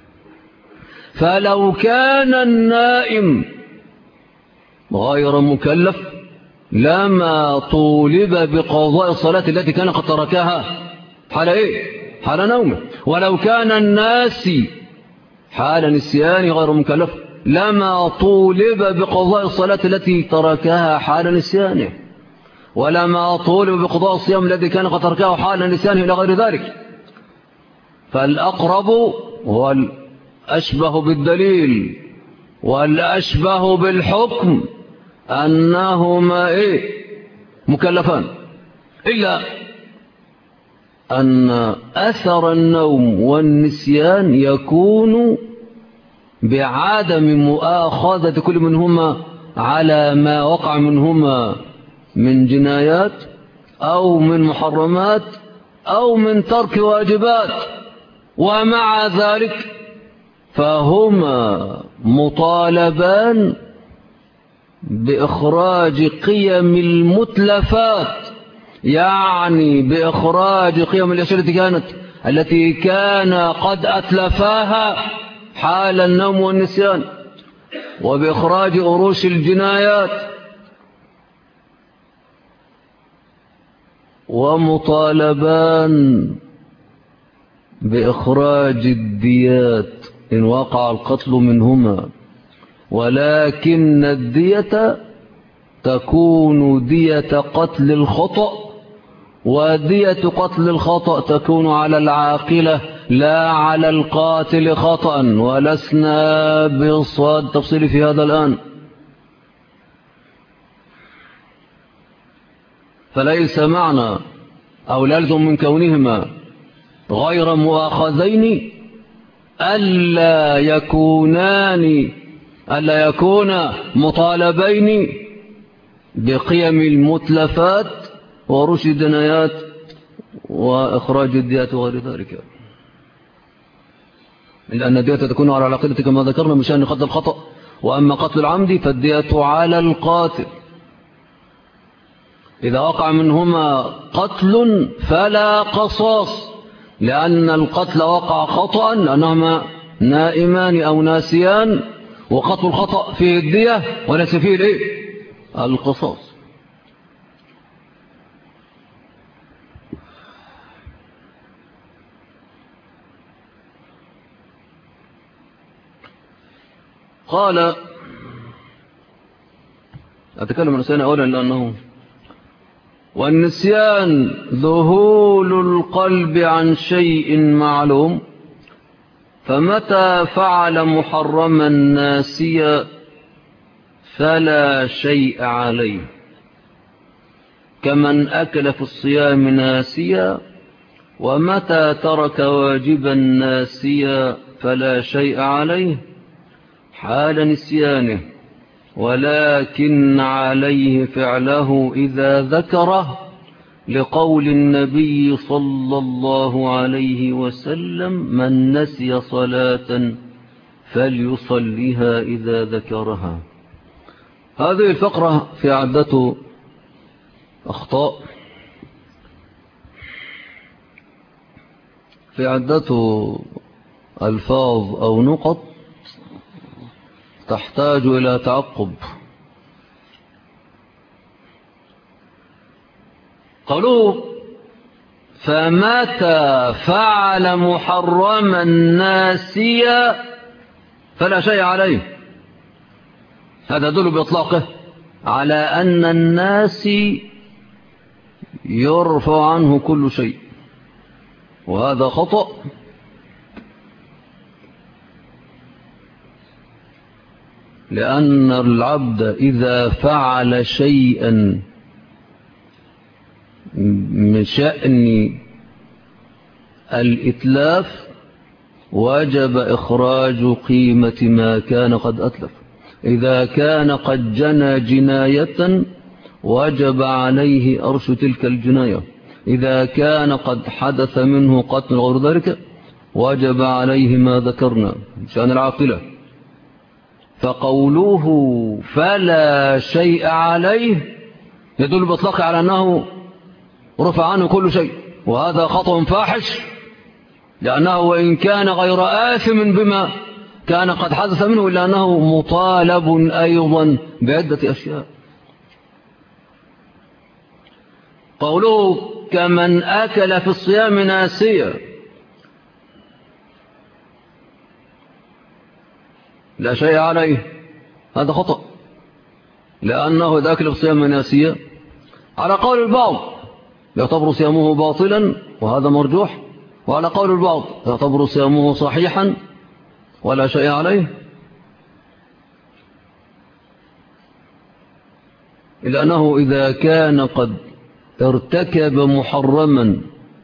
فلو كان النائم غير مكلف لما طولب بقضاء الصلاة التي كان قد تركها حال إيه؟ حال نومه. ولو كان الناس حال نسيان غير مكلف لما طولب بقضاء الصلاة التي تركها حال نسيانه، ولما طولب بقضاء الصيام الذي كان قد تركه حال نسيانه إلى غير ذلك. فالأقرب هو الأشبه بالدليل والأشبه بالحكم أنهما مكلفان، إلا أن أثر النوم والنسيان يكون بعدم مؤاخذة كل منهما على ما وقع منهما من جنايات أو من محرمات أو من ترك واجبات، ومع ذلك فهما مطالبان بإخراج قيم المتلفات، يعني بإخراج قيم الأشياء التي كان قد أتلفاها حال النوم والنسيان، وبإخراج أروش الجنايات، ومطالبان بإخراج الديات إن وقع القتل منهما، ولكن الدية تكون دية قتل الخطأ، ودية قتل الخطأ تكون على العاقلة لا على القاتل خطأ، ولسنا بالصاد تفصيل في هذا الآن. فليس معنى أو لازم من كونهما غير مؤاخذين ألا يكون مطالبين بقيم المتلفات ورش الجنايات وإخراج الديات وغير ذلك، لأن الدية تكون على العقيدة كما ذكرنا من شأن قتل الخطأ، وأما قتل العمد فالدية على القاتل. إذا وقع منهما قتل فلا قصاص، لأن القتل وقع خطأ لأنهما نائمان أو ناسيان، وقتل الخطأ فيه الدية وليس فيه القصاص. قال أتكلم عن نسيان أولا لأنه والنسيان ذهول القلب عن شيء معلوم، فمتى فعل محرما ناسيا فلا شيء عليه، كمن أكل في الصيام ناسيا، ومتى ترك واجبا ناسيا فلا شيء عليه حال نسيانه، ولكن عليه فعله إذا ذكره، لقول النبي صلى الله عليه وسلم: من نسي صلاة فليصليها إذا ذكرها. هذه الفقرة في عدة أخطاء، في عدة ألفاظ أو نقط تحتاج إلى تعقب. قالوا فمتى فعل محرما ناسيا فلا شيء عليه. هذا يدل بإطلاقه على أن الناس يرفع عنه كل شيء، وهذا خطأ. لأن العبد إذا فعل شيئا من شأن الإتلاف وجب إخراج قيمة ما كان قد أتلف. إذا كان قد جنى جناية وجب عليه أرش تلك الجناية. إذا كان قد حدث منه قتل غير ذلك وجب عليه ما ذكرنا شأن العاقلة. فقوله فلا شيء عليه يدل بإطلاق على أنه رفع عنه كل شيء، وهذا خطأ فاحش، لأنه وإن كان غير آثم بما كان قد حدث منه إلا أنه مطالب أيضا بعدة أشياء. قوله كمن أكل في الصيام ناسيا لا شيء عليه، هذا خطأ، لأنه إذا أكل في الصيام ناسيا على قول البعض يعتبر صيامه باطلا وهذا مرجوح، وعلى قول البعض يعتبر صيامه صحيحا ولا شيء عليه، إلا أنه إذا كان قد ارتكب محرما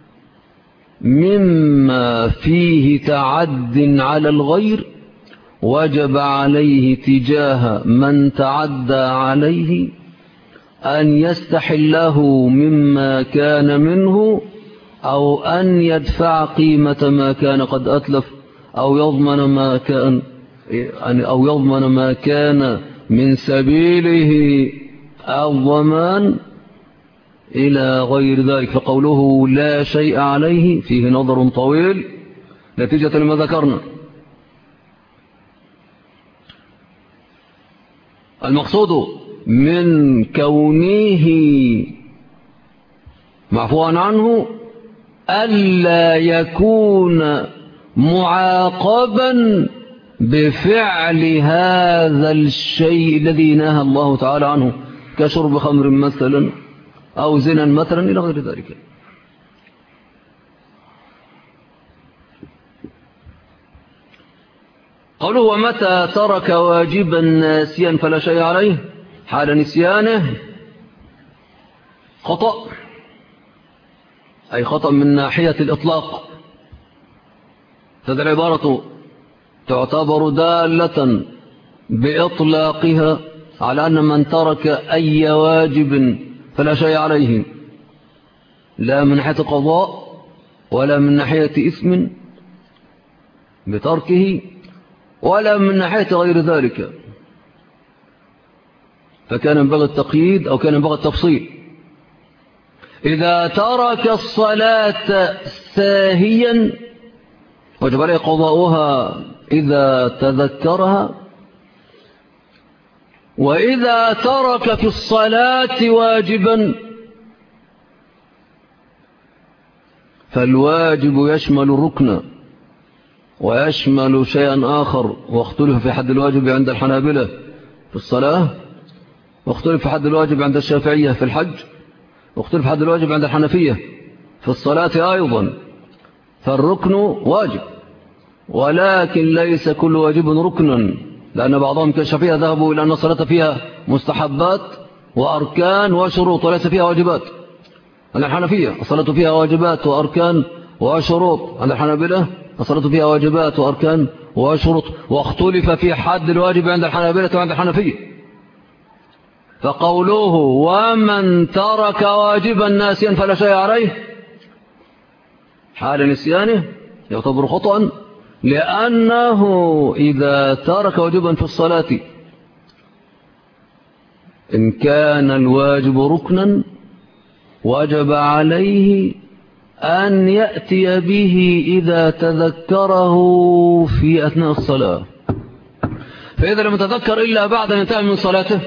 مما فيه تعد على الغير وجب عليه تجاه من تعدى عليه أن يستحله مما كان منه، أو أن يدفع قيمة ما كان قد أتلف، أو يضمن ما كان من سبيله الضمان إلى غير ذلك. فقوله لا شيء عليه فيه نظر طويل نتيجة لما ذكرنا. المقصود من كونه معفوا عنه ألا يكون معاقبا بفعل هذا الشيء الذي نهى الله تعالى عنه كشرب خمر مثلا أو زنا مثلا إلى غير ذلك. قوله ومتى ترك واجبا ناسيا فلا شيء عليه حال نسيانه خطأ، أي خطأ من ناحية الإطلاق. هذه العبارة تعتبر دالة بإطلاقها على أن من ترك أي واجب فلا شيء عليه، لا من ناحية قضاء ولا من ناحية إثم بتركه ولا من ناحية غير ذلك. فكان ينبغي التقييد أو كان ينبغي التفصيل. إذا ترك الصلاة ساهيا وجب عليه قضاؤها إذا تذكرها، وإذا ترك في الصلاة واجبا فالواجب يشمل الركن ويشمل شيئا آخر، واختلف في حد الواجب عند الحنابلة في الصلاة، واختلف في حد الواجب عند الشافعية في الحج، واختلف في حد الواجب عند الحنفية في الصلاة أيضا. فالركن واجب، ولكن ليس كل واجب ركنا، لأن بعضهم كالشافعية ذهبوا إلى أن الصلاة فيها مستحبات وأركان وشروط وليس فيها واجبات. عند الحنفية الصلاة فيها واجبات وأركان وشروط، عند الحنابلة الصلاة فيها واجبات وأركان وشروط، واختلف في حد الواجب عند الحنابلة وعند الحنفية. فقوله ومن ترك واجبا ناسيا فلا شيء عليه حال نسيانه يعتبر خطأ، لأنه إذا ترك واجبا في الصلاة إن كان الواجب ركنا وجب عليه أن يأتي به إذا تذكره في أثناء الصلاة. فإذا لم يتذكر إلا بعد أن ينتهي من صلاته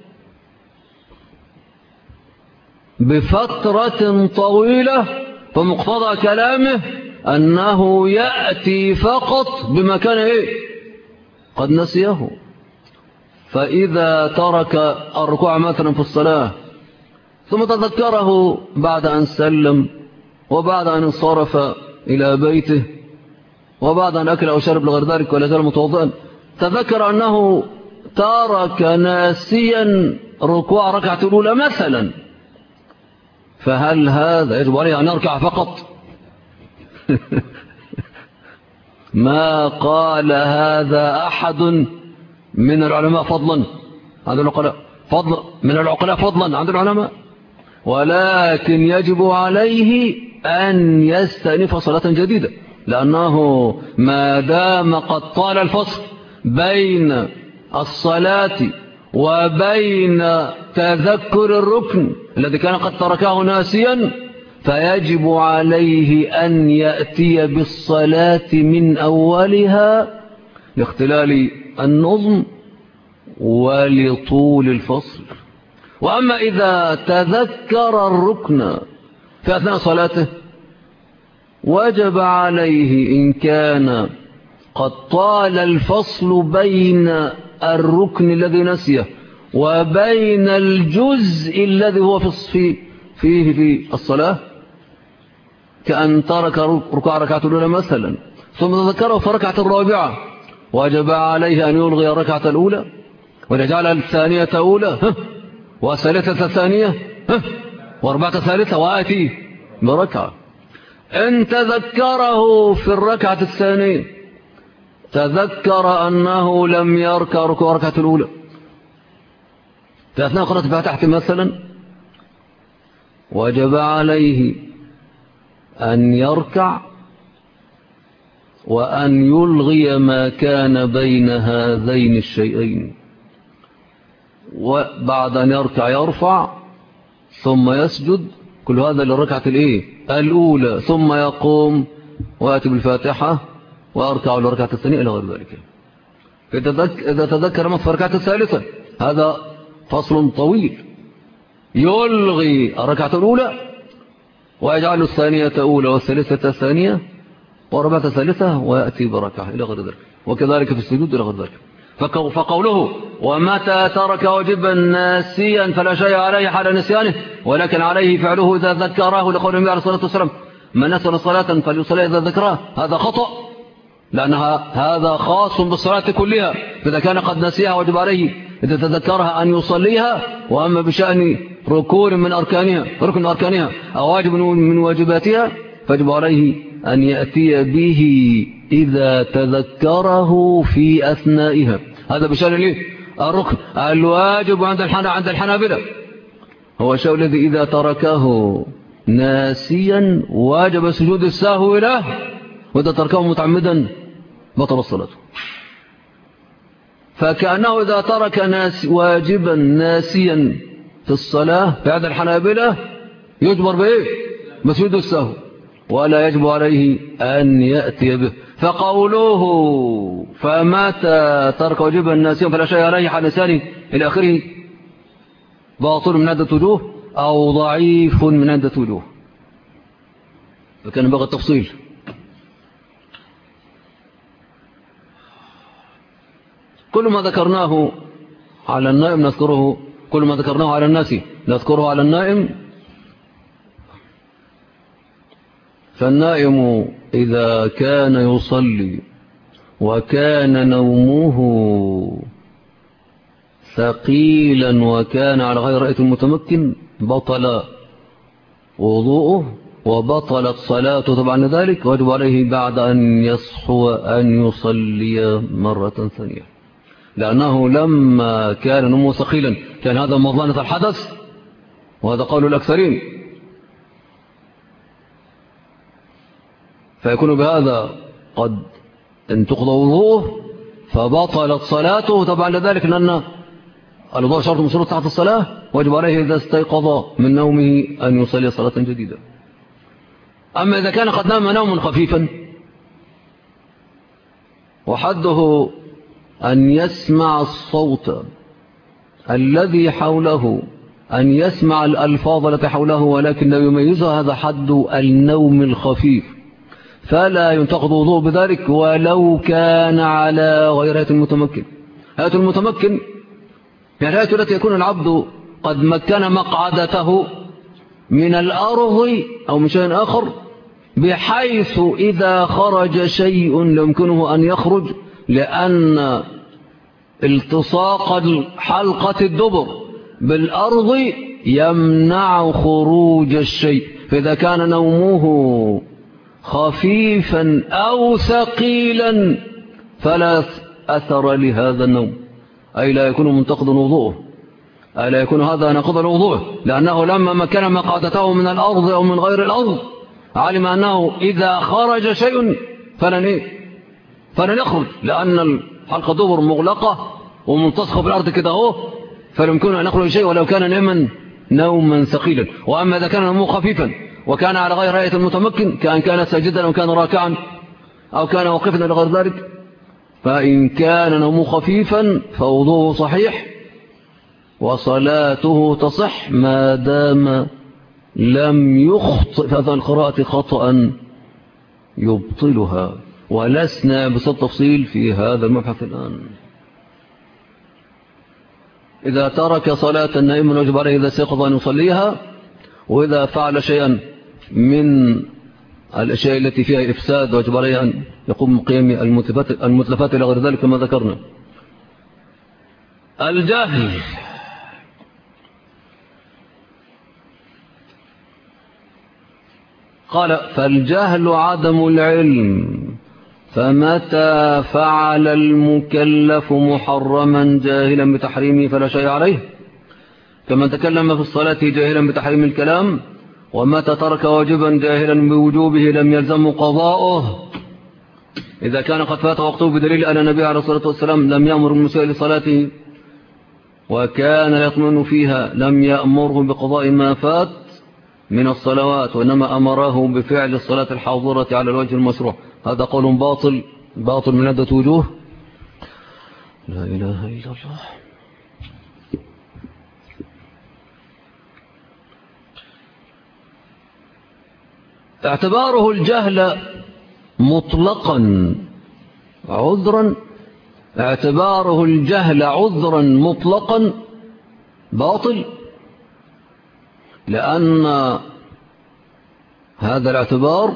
بفترة طويلة فمقتضى كلامه أنه يأتي فقط بما كان قد نسيه. فإذا ترك الركوع مثلا في الصلاة ثم تذكره بعد أن سلم وبعد أن انصرف إلى بيته وبعد أن أكل أو شرب لغير ذلك ولا زال متوضئا، تذكر أنه ترك ناسيا ركوع ركعة الأولى مثلا، فهل هذا يجب عليه أن يركع فقط؟ ما قال هذا أحد من العلماء فضلا عند العقلاء، من العقلاء فضلا عند العلماء، ولكن يجب عليه أن يستأنف صلاة جديدة، لأنه ما دام قد طال الفصل بين الصلاة وبين تذكر الركن الذي كان قد تركه ناسيا فيجب عليه أن يأتي بالصلاة من أولها لاختلال النظم ولطول الفصل. وأما إذا تذكر الركن في أثناء صلاته وجب عليه إن كان قد طال الفصل بين الركن الذي نسيه وبين الجزء الذي هو فيه في الصلاة، كأن ترك ركوع ركعة الأولى مثلا ثم تذكره في ركعة الرابعة، وجب عليه أن يلغي ركعة الأولى ويجعل الثانية أولى والثالثة ثانية واربعة ثالثة وآتي بركعة. إن تذكره في الركعة الثانية تذكر أنه لم يركع ركوع ركعة الأولى في أثناء قراءة الفاتحة مثلا، وجب عليه أن يركع وأن يلغي ما كان بين هذين الشيئين، وبعد أن يركع يرفع ثم يسجد، كل هذا للركعة الأولى، ثم يقوم ويأتي بالفاتحة وأركع للركعة الثانية إلى غير ذلك. إذا تذكر ما في الركعة الثالثة هذا فصل طويل، يلغي الركعة الأولى ويجعل الثانية أولى والثالثة ثانية والرابعة ثالثة ويأتي بركعة إلى غير ذلك، وكذلك في السجود إلى غير ذلك. فقوله ومتى ترك واجبا ناسيا فلا شيء عليه حال نسيانه ولكن عليه فعله إذا ذكره، لقول النبي عليه الصلاة والسلام من نسي صلاة فليصلي إذا ذكرها، هذا خطأ، لأن هذا خاص بالصلاة كلها، فإذا كان قد نسيها وجب عليه إذا تذكرها أن يصليها. وأما بشأن ركن من أركانها أو واجب من واجباتها فيجب عليه أن يأتي به إذا تذكره في أثنائها. هذا بشأن الركن الواجب عند الحنابلة هو الشيء الذي إذا تركه ناسيا واجب سجود السهو له، وإذا تركه متعمدا بطل الصلاة. فكأنه إذا ترك واجبا ناسيا في الصلاة بعد الحنابلة يجبر بسجود السهو ولا يجب عليه أن يأتي به. فقوله فمتى ترك واجبا ناسيا فلا شيء عليه حال نسيانه إلى آخره باطل من عدة وجوه أو ضعيف من عدة وجوه، فكان بغى التفصيل. كل ما ذكرناه على النائم نذكره، كل ما ذكرناه على الناس نذكره على النائم. فالنائم إذا كان يصلي وكان نومه ثقيلا وكان على غير رأية المتمكن بطل وضوءه وبطلت صلاته طبعا ذلك، ويجب عليه بعد أن يصحو أن يصلي مرة ثانية، لأنه لما كان نومه ثقيلا كان هذا مظنة الحدث، وهذا قول الأكثرين، فيكون بهذا قد إن تقضى وضوءه فبطلت صلاته طبعا لذلك، لأن الوضوء شرط من شروط صحة الصلاة، وجب عليه إذا استيقظ من نومه أن يصلي صلاة جديدة. أما إذا كان قد نام نوم خفيفا وحده أن يسمع الصوت الذي حوله، أن يسمع الألفاظ التي حوله ولكن لا يميزها، هذا حد النوم الخفيف، فلا ينتقض وضوء بذلك ولو كان على غير هيئة المتمكن. هيئة المتمكن يعني الهيئة التي يكون العبد قد مكن مقعدته من الأرض أو من شيء آخر، بحيث إذا خرج شيء لا يمكنه أن يخرج، لأن التصاق حلقة الدبر بالأرض يمنع خروج الشيء. فإذا كان نومه خفيفا أو ثقيلا فلا أثر لهذا النوم، أي لا يكون منتقض وضوءه، أي لا يكون هذا نقض الوضوء، لأنه لما مكن مقعدته من الأرض أو من غير الأرض علم أنه إذا خرج شيء فلن يخرج، لأن الحلقة دبر مغلقة ومنتصخة بالأرض كده اهو، فلا يمكن أن يخرج شيء ولو كان ناما نوما ثقيلا. وأما إذا كان نومه خفيفا وكان على غير هيئة المتمكن، كان ساجدا أو كان راكعا أو كان واقفا إلى غير ذلك، فإن كان نومه خفيفا فوضوءه صحيح وصلاته تصح ما دام لم يخطئ في هذا القراءة خطأ يبطلها، ولسنا بصد تفصيل في هذا المبحث الآن. إذا ترك صلاة النائم وجب عليه إذا استيقظ أن يصليها، وإذا فعل شيئا من الأشياء التي فيها إفساد وجب عليه أن يقوم بقيام المتلفات إلى غير ذلك كما ذكرنا. الجهل، قال فالجهل عدم العلم، فمتى فعل المكلف محرما جاهلا بتحريمه فلا شيء عليه، كمن تكلم في الصلاة جاهلا بتحريم الكلام، ومتى ترك واجبا جاهلا بوجوبه لم يلزم قضاؤه إذا كان قد فات وقته بدليل أن النبي عليه الصلاة والسلام لم يأمر المسيء لصلاته وكان يطمئن فيها، لم يأمره بقضاء ما فات من الصلوات، وإنما أمره بفعل الصلاة الحاضرة على الوجه المشروع. هذا قول باطل من عدة وجوه، لا إله إلا الله. اعتباره الجهل مطلقا عذرا، اعتباره الجهل عذرا مطلقا باطل، لأن هذا الاعتبار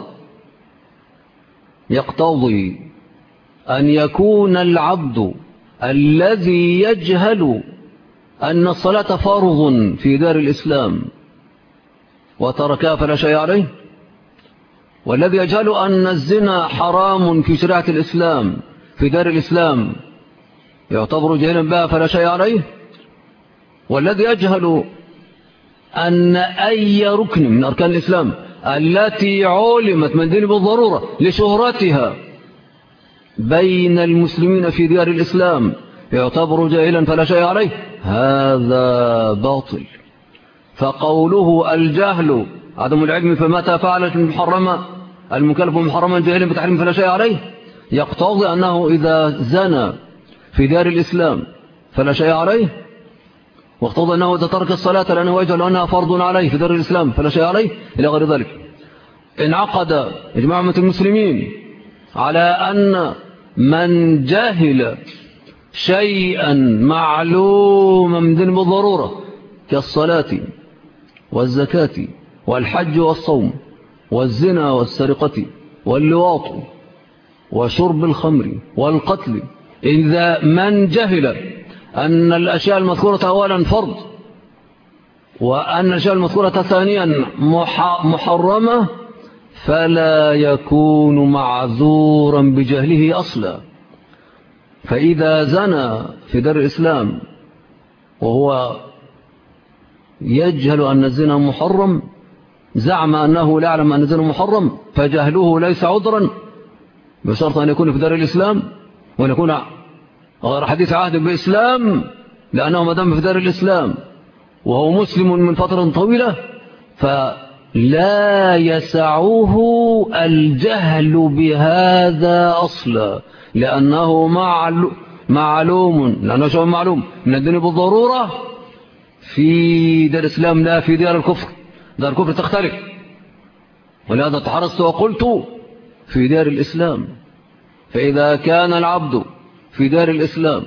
يقتضي أن يكون العبد الذي يجهل أن الصلاة فرض في دار الإسلام وتركها فلا شيء عليه، والذي يجهل أن الزنا حرام في شريعة الإسلام في دار الإسلام يعتبر جاهلا بها فلا شيء عليه، والذي يجهل أن أي ركن من أركان الإسلام التي علمت من دين بالضرورة لشهرتها بين المسلمين في ديار الإسلام يعتبر جاهلا فلا شيء عليه، هذا باطل. فقوله الجهل عدم العلم فمتى فعلت المكلف محرما جاهلا بتحريم فلا شيء عليه، يقتضي أنه إذا زنى في ديار الإسلام فلا شيء عليه، واقتضى أنه إذا ترك الصلاة لأنه يجهل أنها فرض عليه في دار الإسلام فلا شيء عليه إلى غير ذلك. انعقد إجماع أمة المسلمين على أن من جهل شيئا معلوما من دين بالضرورة كالصلاة والزكاة والحج والصوم والزنا والسرقة واللواط وشرب الخمر والقتل، إذا من جهل أن الأشياء المذكورة أولا فرض وأن الأشياء المذكورة ثانيا محرمة فلا يكون معذورا بجهله أصلا. فإذا زنى في دار الإسلام وهو يجهل أن الزنا محرم، زعم أنه لا يعلم أن الزنا محرم، فجهله ليس عذرا، بشرط أن يكون في دار الإسلام وأن يكون غير حديث عهد بإسلام، لأنه ما دام في دار الإسلام وهو مسلم من فترة طويلة فلا يسعه الجهل بهذا أصلا، لأنه معلوم من الدين بالضرورة في دار الإسلام لا في دار الكفر. دار الكفر تختلف، ولهذا تحرصت وقلت في دار الإسلام. فإذا كان العبد في دار الإسلام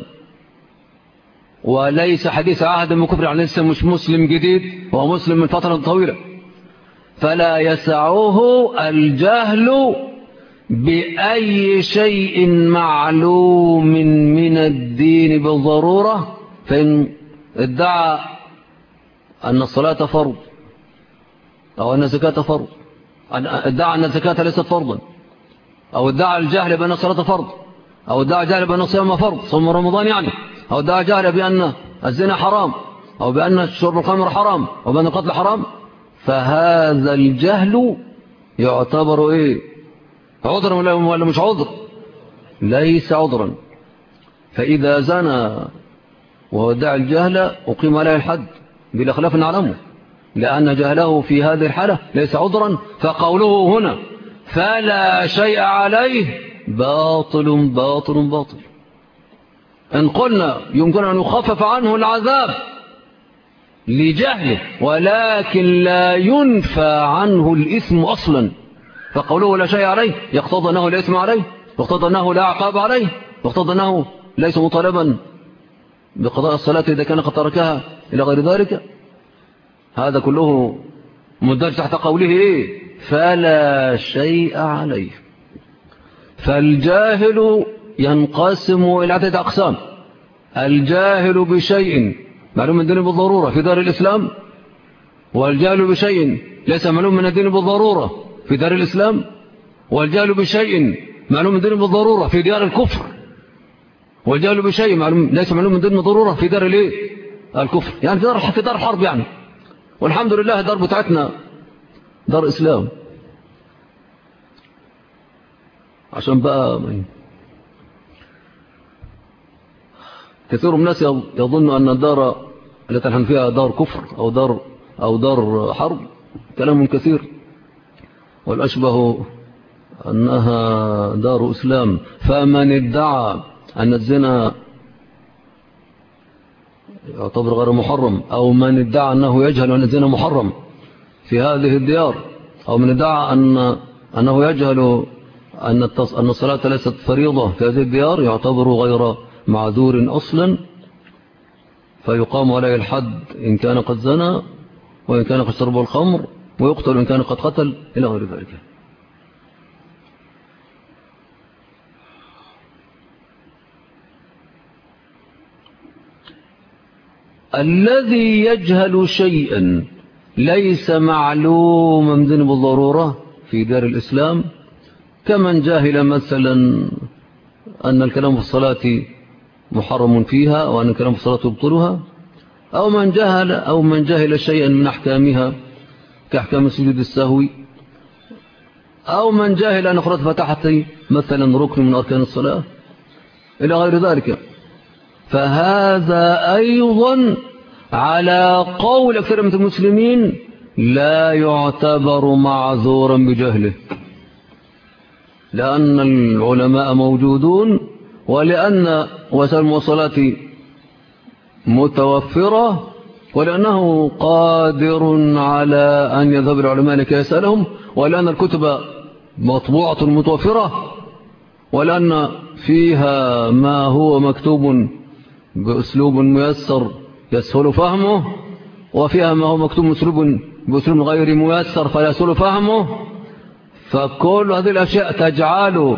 وليس حديث عهد من كفر، يعني لسه مش مسلم جديد، هو مسلم من فترة طويلة، فلا يسعه الجهل بأي شيء معلوم من الدين بالضرورة. فإن ادعى أن الصلاة فرض أو أن الزكاة فرض، ادعى أن الزكاة ليست فرضا، أو ادعى الجهل بأن الصلاة فرض، أو ادعى الجهل بأن الصيام فرض، صوم رمضان يعني، أو ادعى الجهل بأن الزنا حرام، أو بأن شرب الخمر حرام، أو بأن القتل حرام، فهذا الجهل يعتبر إيه؟ عذرا ولا مش عذر؟ ليس عذرا. فإذا زنى وهو ادعى الجهل أقيم عليه الحد بلا خلاف نعلمه، لأن جهله في هذه الحالة ليس عذرا. فقوله هنا فلا شيء عليه باطل باطل باطل. إن قلنا يمكن أن يخفف عنه العذاب لجهله، ولكن لا ينفى عنه الإثم أصلا. فقوله لا شيء عليه يقتضى أنه لا إثم عليه، يقتضى أنه لا عقاب عليه، يقتضى أنه ليس مطالبا بقضاء الصلاة إذا كان قد تركها إلى غير ذلك. هذا كله مدرج تحت قوله إيه؟ فلا شيء عليه. فالجاهل ينقسم إلى عدة أقسام. الجاهل بشيء معلوم من الدين بالضرورة في دار الإسلام، والجاهل بشيء ليس معلوم من الدين بالضرورة في دار الإسلام، والجاهل بشيء معلوم من الدين بالضرورة في دار الكفر، والجاهل بشيء ليس معلوم من الدين بالضرورة في دار الكفر، يعني في دار الحرب يعني. والحمد لله الدار بتاعتنا دار إسلام، عشان بقى كثير من الناس يظن أن الدار التي نحن فيها دار كفر أو دار حرب. كلام كثير، والأشبه أنها دار إسلام. فمن ادعى أن الزنا يعتبر غير محرم، أو من ادعى أنه يجهل أن الزنا محرم في هذه الديار، أو من ادعى أنه يجهل أن الصلاة ليست فريضة في هذه الديار، يعتبر غير معذور أصلا، فيقام عليه الحد إن كان قد زنى، وإن كان قد شرب الخمر، ويقتل إن كان قد قتل، إلى غير ذلك. الذي يجهل شيئا ليس معلوما من بالضرورة في دار الإسلام، كمن جاهل مثلا أن الكلام في الصلاة محرم فيها، وأن الكلام في الصلاة يبطلها، أو من جهل شيئا من أحكامها كأحكام سجود السهو، أو من جاهل أن قراءة الفاتحة مثلا ركن من أركان الصلاة، إلى غير ذلك. فهذا أيضا على قول أكثر من المسلمين لا يعتبر معذورا بجهله، لأن العلماء موجودون، ولأن وسائل المواصلات متوفرة، ولأنه قادر على أن يذهب العلماء لكي يسألهم، ولأن الكتب مطبوعة متوفرة، ولأن فيها ما هو مكتوب بأسلوب ميسر يسهل فهمه، وفيها ما هو مكتوب بأسلوب غير ميسر فيسهل فهمه. فكل هذه الأشياء تجعل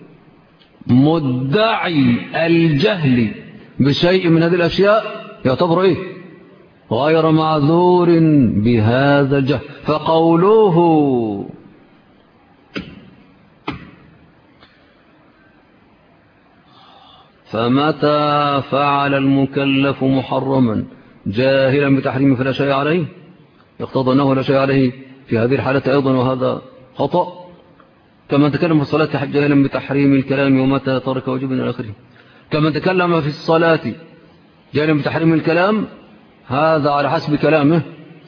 مدعي الجهل بشيء من هذه الأشياء يعتبر إيه؟ غير معذور بهذا الجهل. فقوله فمتى فعل المكلف محرما جاهلا بتحريمه فلا شيء عليه، يقتضى أنه لا شيء عليه في هذه الحالة أيضا، وهذا خطأ. كما تكلم في الصلاة جاهلا بتحريم الكلام ومتى ترك واجب إلى آخره. كما تكلم في الصلاة جاهلا بتحريم الكلام، هذا على حسب كلامه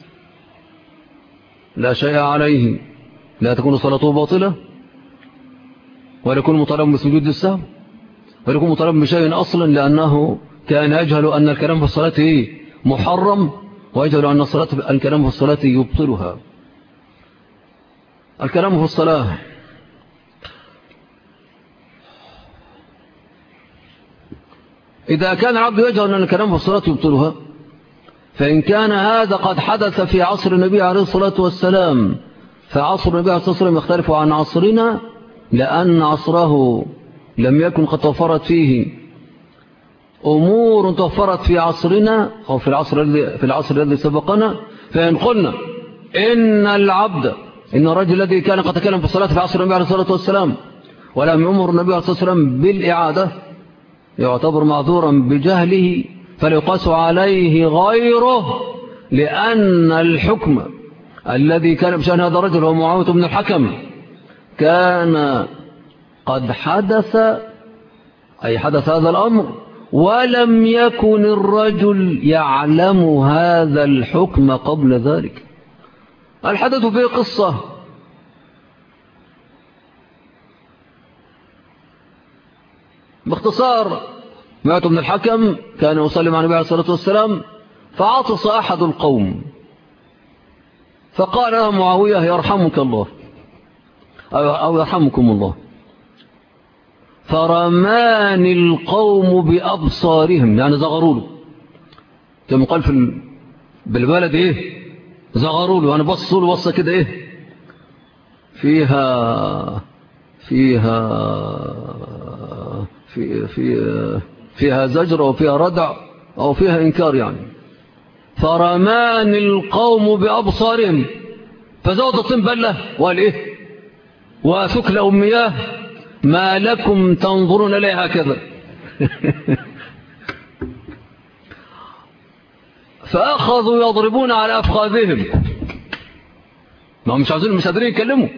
لا شيء عليه، لا تكون صلاته باطلة، ولا يكون مطالب بسجود السهو، ولا يكون مطالب بشيء أصلا، لأنه كان يجهل أن الكلام في الصلاة محرم، ويجهل أن الكلام في الصلاة يبطلها. الكلام في الصلاة إذا كان العبد يجهل أن الكلام في الصلاة يبطلها، فإن كان هذا قد حدث في عصر النبي عليه الصلاة والسلام، فعصر النبي عليه الصلاة والسلام يختلف عن عصرنا، لأن عصره لم يكن قد توفرت فيه أمور توفرت في عصرنا أو في العصر الذي سبقنا. فإن قلنا إن الرجل الذي كان قد تكلم في الصلاة في عصر النبي عليه الصلاة والسلام ولم يأمر النبي عليه الصلاة والسلام بالإعادة، يعتبر معذورا بجهله، فليقاس عليه غيره، لأن الحكم الذي كان بشأن هذا الرجل هو معاوية بن الحكم كان قد حدث هذا الأمر، ولم يكن الرجل يعلم هذا الحكم قبل ذلك. الحدث فيه قصة. باختصار، معاوية بن الحكم كان يصلي مع النبي عليه الصلاة والسلام، فعطس أحد القوم، فقال له معاوية يرحمك الله أو يرحمكم الله، فرماني القوم بأبصارهم، يعني زغروا له، كما قال بالبلد زغروا له، يعني بصوا له بصة كده فيها زجر أو فيها ردع أو فيها إنكار يعني. فرماني القوم بأبصارهم، فزود الطين بله وقال وثكل أمياه ما لكم تنظرون إليه هكذا. فأخذوا يضربون على أفخاذهم، ما هم مش قادرين يتكلموا.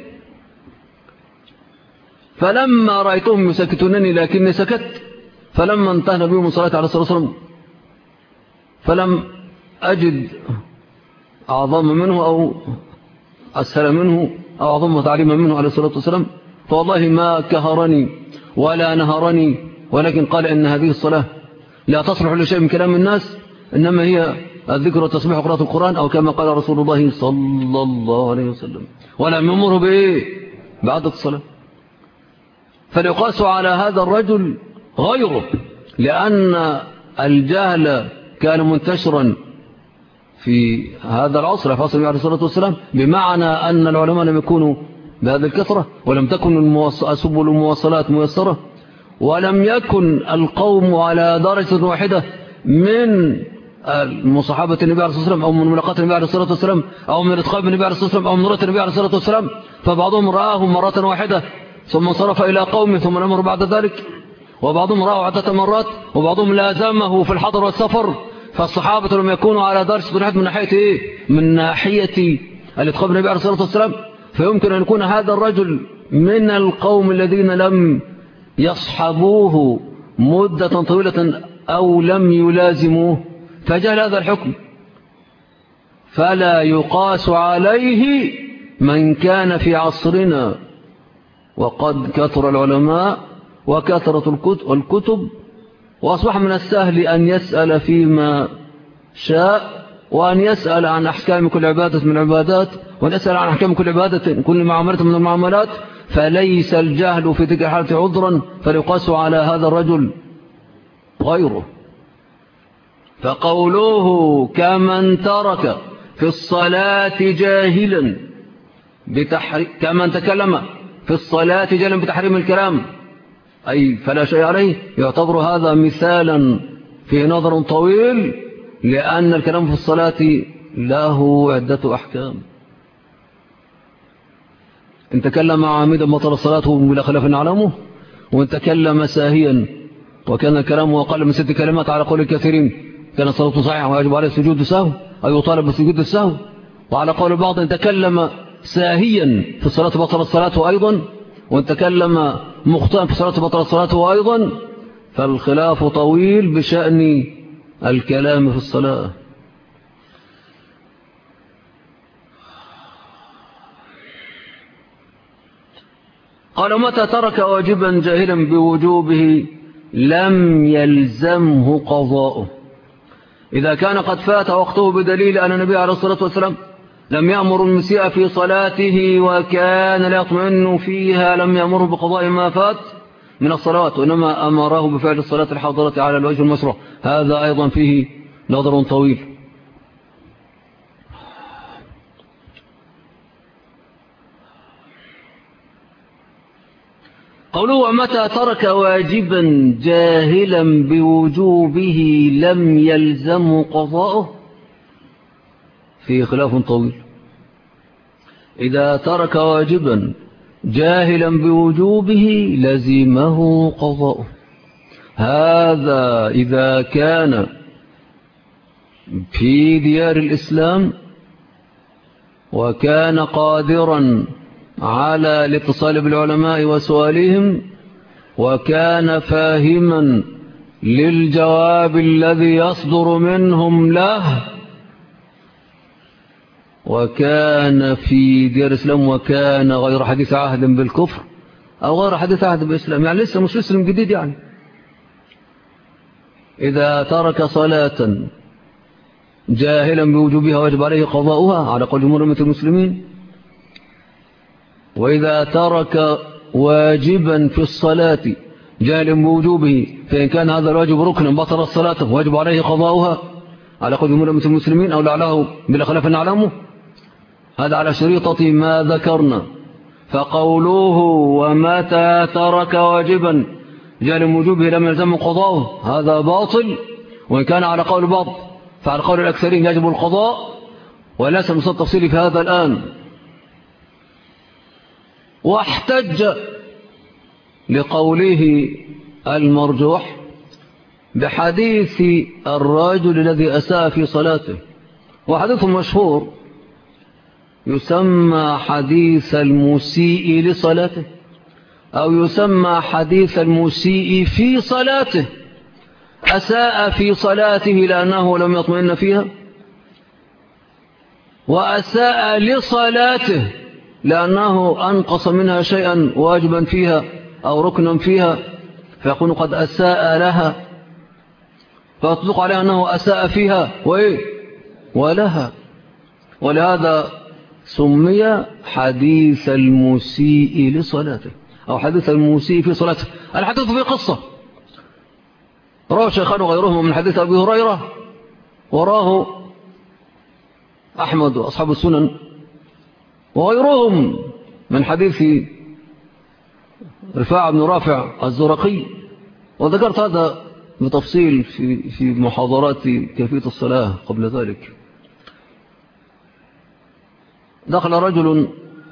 فلما رأيتهم يسكتونني لكني سكت، فلما انتهى بهم من صلاة عليه الصلاة والسلام فلم أجد أعظم منه أو أسهل منه أو أعظم تعليما منه عليه الصلاة والسلام، فوالله ما كهرني ولا نهرني، ولكن قال إن هذه الصلاة لا تصلح لشيء من كلام الناس، إنما هي الذكر والتسبيح وقراءة القرآن، أو كما قال رسول الله صلى الله عليه وسلم، ولم يمره بعد الصلاة. فليقاس على هذا الرجل غيره، لأن الجهل كان منتشرا في هذا العصر في عصر النبي عليه الصلاة والسلام، بمعنى أن العلماء لم يكونوا بهذه الكثرة، ولم تكن سبل المواصلات ميسرة، ولم يكن القوم على درجة واحدة من مصاحبة النبي عليه الصلاة والسلام، أو من ملاقاة النبي عليه الصلاة والسلام، أو من إتقاب النبي عليه الصلاة والسلام، أو من رؤية النبي عليه الصلاة والسلام. فبعضهم رآهم مرة واحدة ثم انصرف إلى قومه ثم نمر بعد ذلك، وبعضهم رأوا عدة مرات، وبعضهم لازمه في الحضر والسفر. فالصحابة لم يكونوا على درجة واحد من ناحية الإتقاب النبي عليه الصلاة والسلام. فيمكن أن يكون هذا الرجل من القوم الذين لم يصحبوه مدة طويلة أو لم يلازموه، فجهل هذا الحكم. فلا يقاس عليه من كان في عصرنا، وقد كثر العلماء وكثرة الكتب، وأصبح من السهل أن يسأل فيما شاء، وأن يسأل عن أحكام كل عبادة من العبادات، وأن يسأل عن أحكام كل عبادة كل معاملة من المعاملات. فليس الجهل في تلك الحالة عذرا، فليقاس على هذا الرجل غيره. فقوله كمن ترك في الصلاة جاهلا كمن تكلم في الصلاة جاهلا بتحريم الكلام، أي فلا شيء عليه، يعتبر هذا مثالا فيه نظر طويل، لأن الكلام في الصلاة له عدة أحكام. إن تكلم عامدا بطل صلاته بلا خلاف نعلمه، وإن تكلم ساهيا وكان كلامه أقل من 6 كلمات على قول الكثيرين كان صلاته صحيحة ويجب عليه سجود السهو أو يطالب بسجود السهو. وعلى قول البعض إن تكلم ساهيا في الصلاة بطل الصلاة أيضا، وإن تكلم مخطئا في صلاته بطلت صلاته أيضا، فالخلاف طويل بشأن الكلام في الصلاة. قال متى ترك واجبا جاهلا بوجوبه لم يلزمه قضاؤه. إذا كان قد فات وقته بدليل أن النبي عليه الصلاة والسلام لم يأمر المسيء في صلاته وكان لا يطمئن فيها لم يأمره بقضاء ما فات من الصلاة، وإنما أمره بفعل الصلاة الحاضرة على الوجه المشروع. هذا أيضا فيه نظر طويل. قوله ومتى ترك واجبا جاهلا بوجوبه لم يلزم قضاؤه فيه خلاف طويل. إذا ترك واجبا جاهلا بوجوبه لزمه قضاؤه. هذا إذا كان في ديار الإسلام وكان قادرا على الاتصال بالعلماء وسؤالهم وكان فاهما للجواب الذي يصدر منهم له وكان في ديار الإسلام وكان غير حديث عهد بالكفر أو غير حديث عهد بالإسلام، يعني لسه مش مسلم جديد. يعني إذا ترك صلاة جاهلا بوجوبها واجب عليه قضاؤها على قول جمهور المسلمين. وإذا ترك واجبا في الصلاة جاهلا بوجوبه فإن كان هذا الواجب ركنا بطل الصلاة واجب عليه قضاؤها على قول جمهور المسلمين أو لعله بلا خلاف نعلمه. هذا على شريطة ما ذكرنا. فقوله ومتى ترك واجبا جاهلا بوجوبه لم يلزم قضاؤه هذا باطل، وإن كان على قول بعض فعلى قول الأكثرين يجب القضاء، وليس المصدر التفصيلي في هذا الآن. واحتج لقوله المرجوح بحديث الرجل الذي أساء في صلاته، وحديث مشهور يسمى حديث المسيء لصلاته أو يسمى حديث المسيء في صلاته. أساء في صلاته لأنه لم يطمئن فيها، وأساء لصلاته لأنه أنقص منها شيئا واجبا فيها أو ركنا فيها، فيكون قد أساء لها، فيطلق عليها أنه أساء فيها ولها. ولهذا سمي حديث المسيء لصلاته أو حديث المسيء في صلاته. الحديث في قصة رواه الشيخان وغيرهم من حديث أبي هريرة، وراه أحمد وأصحاب السنن وغيرهم من حديث رفاعة بن رافع الزرقي، وذكرت هذا بتفصيل في محاضرات كيفية الصلاة قبل ذلك. دخل رجل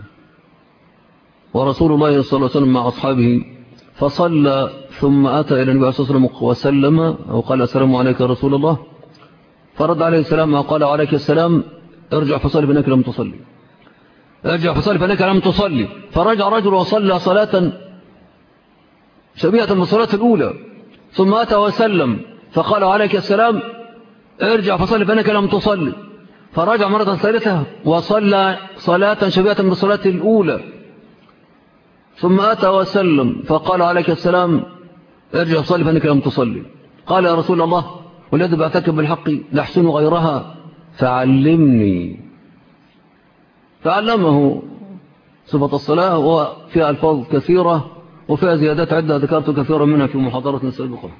ورسول الله صلى الله عليه وسلم مع أصحابه فصلى ثم أتى إلى النبي صلى الله عليه وسلم وسلم وقال السلام عليك يا رسول الله، فرد عليه السلام وقال عليك السلام، ارجع فصلي فإنك لم تصلي، ارجع فصلي فإنك لم تصلي. فرجع رجل وصلى صلاة شبيهة بالصلاة الأولى ثم أتى وسلم فقال عليك السلام، ارجع فصلي فإنك لم تصلي. فرجع مرة ثالثة وصلى صلاة شبيهة بالصلاة الأولى ثم أتى وسلم فقال عليك السلام، ارجع فصلي فإنك لم تصلي. قال يا رسول الله والذي بعثك بالحق لأحسن غيرها فعلمني. فعلمه صفة الصلاة وفيها ألفاظ كثيرة وفيها زيادات عدة ذكرت كثيرا منها في محاضرة سابقة.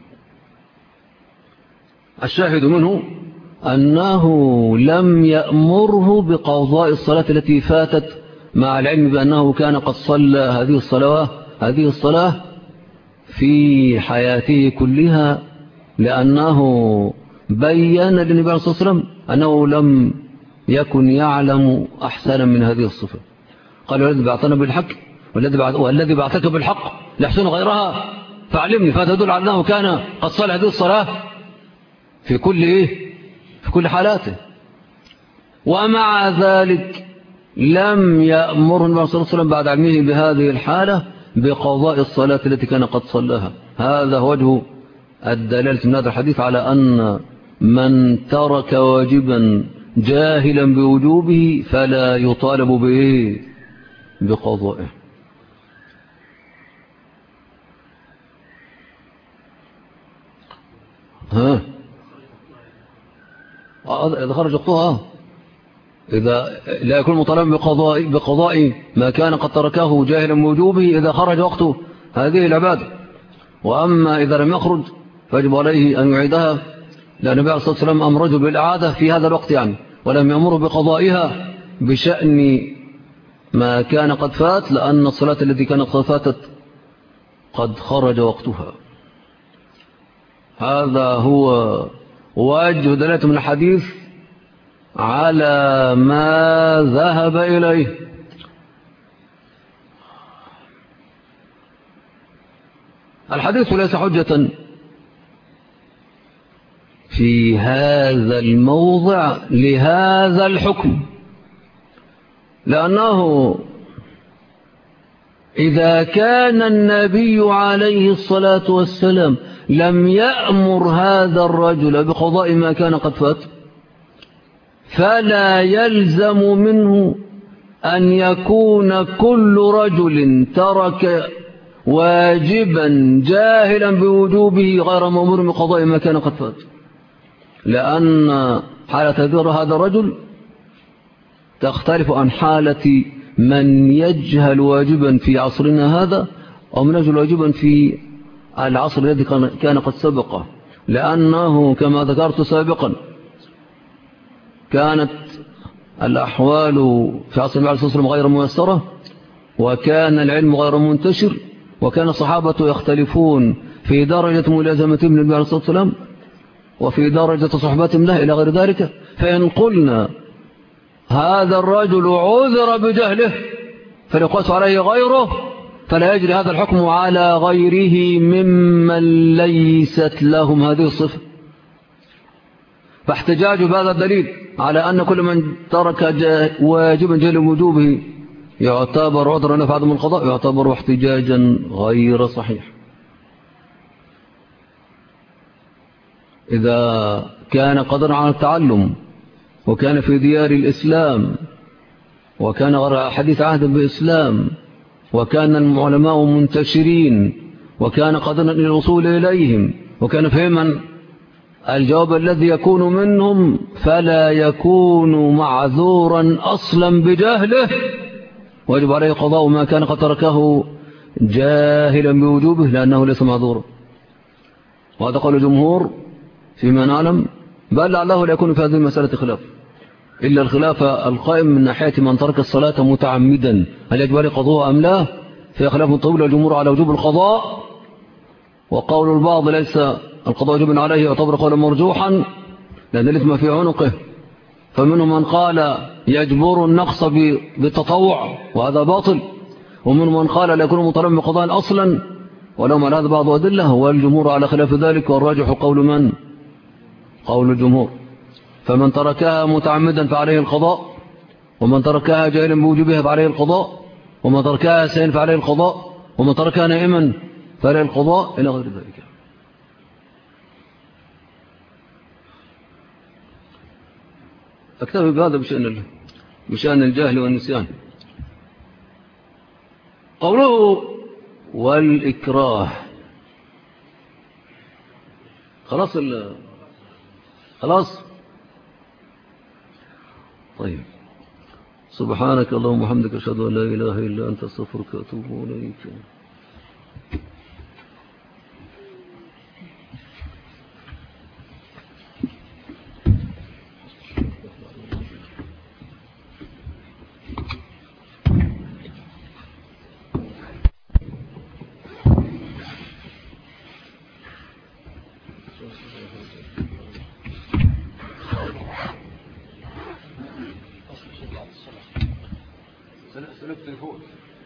الشاهد منه أنه لم يأمره بقضاء الصلاة التي فاتت مع العلم بأنه كان قد صلى هذه الصلاة في حياته كلها، لأنه بيّن للنبي عليه الصلاة والسلام أنه لم يكن يعلم أحسنا من هذه الصفة. قال والذي بعثنا بالحق والذي بعثك بالحق لأحسن غيرها فعلمني. فتدل على أنه كان قد صلى هذه الصلاة في كل حالاته. ومع ذلك لم يأمر النبي صلى الله عليه وسلم بعد علمه بهذه الحالة بقضاء الصلاة التي كان قد صلاها. هذا وجه الدلالة من هذا الحديث على أن من ترك واجبا جاهلا بوجوبه فلا يطالب به بقضائه. ها إذا خرج وقتها إذا لا يكون مطالبا بقضاء ما كان قد تركه جاهلا بوجوبه إذا خرج وقته هذه العبادة. وأما إذا لم يخرج فيجب عليه أن يعيدها، لأن النبي عليه الصلاة والسلام أمره بالإعادة في هذا الوقت يعني، ولم يأمره بقضائها بشأن ما كان قد فات، لأن الصلاة التي كانت قد فاتت قد خرج وقتها. هذا هو وجه دلالة من الحديث على ما ذهب إليه. الحديث ليس حجة في هذا الموضع لهذا الحكم، لأنه إذا كان النبي عليه الصلاة والسلام لم يأمر هذا الرجل بقضاء ما كان قد فات، فلا يلزم منه أن يكون كل رجل ترك واجبا جاهلا بوجوبه غير مأمور بقضاء ما كان قد فات، لأن حالة هذا الرجل تختلف عن حالة من يجهل واجبا في عصرنا هذا أو من يجهل واجبا في العصر الذي كان قد سبقه. لأنه كما ذكرت سابقا كانت الأحوال في عصر النبي عليه الصلاة والسلام غير ميسرة، وكان العلم غير منتشر، وكان الصحابة يختلفون في درجة ملازمتهم للنبي عليه الصلاة والسلام وفي درجة صحبتهم له إلى غير ذلك. فإن قلنا هذا الرجل عذر بجهله فليقاس عليه غيره، فلا يجري هذا الحكم على غيره ممن ليست لهم هذه الصفة. فاحتجاج بهذا الدليل على أن كل من ترك واجبا جهلا بوجوبه يعتبر عذرا في عدم القضاء يعتبر احتجاجا غير صحيح. إذا كان قدرا على التعلم وكان في ديار الإسلام وكان غير حديث عهد بالإسلام وكان العلماء منتشرين وكان قدرا للوصول إليهم وكان فهما الجواب الذي يكون منهم، فلا يكون معذورا أصلا بجهله، ويجب عليه قضاء ما كان قد تركه جاهلا بوجوبه لأنه ليس معذورا. وهذا قول الجمهور فيما نعلم، بل لعله لا يكون في هذه المسألة خلاف، إلا الخلاف القائم من ناحية من ترك الصلاة متعمدا هل يجب عليه قضاء أم لا، في خلاف طويل الجمهور على وجوب القضاء، وقول البعض ليس القضاء واجب عليه يعتبر قولا مرجوحا لأن الإثم في عنقه، فمنهم من قال يجبر النقص بالتطوع وهذا باطل، ومنهم من قال لا يكون مطالبا بقضاء أصلا ولهم على هذا بعض أدلة، والجمهور على خلاف ذلك، والراجح قول من؟ قول الجمهور. فمن تركها متعمدا فعليه القضاء، ومن تركها جاهلا بوجوبها فعليه القضاء، ومن تركها سين فعليه القضاء، ومن تركها نائما فعليه القضاء إلى غير ذلك. أكتفي بهذا بشأن الجهل والنسيان. قوله والإكراه، خلاص طيب. سبحانك اللهم وبحمدك أشهد أن لا إله إلا أنت أستغفرك وأتوب إليك. سلك تليفون.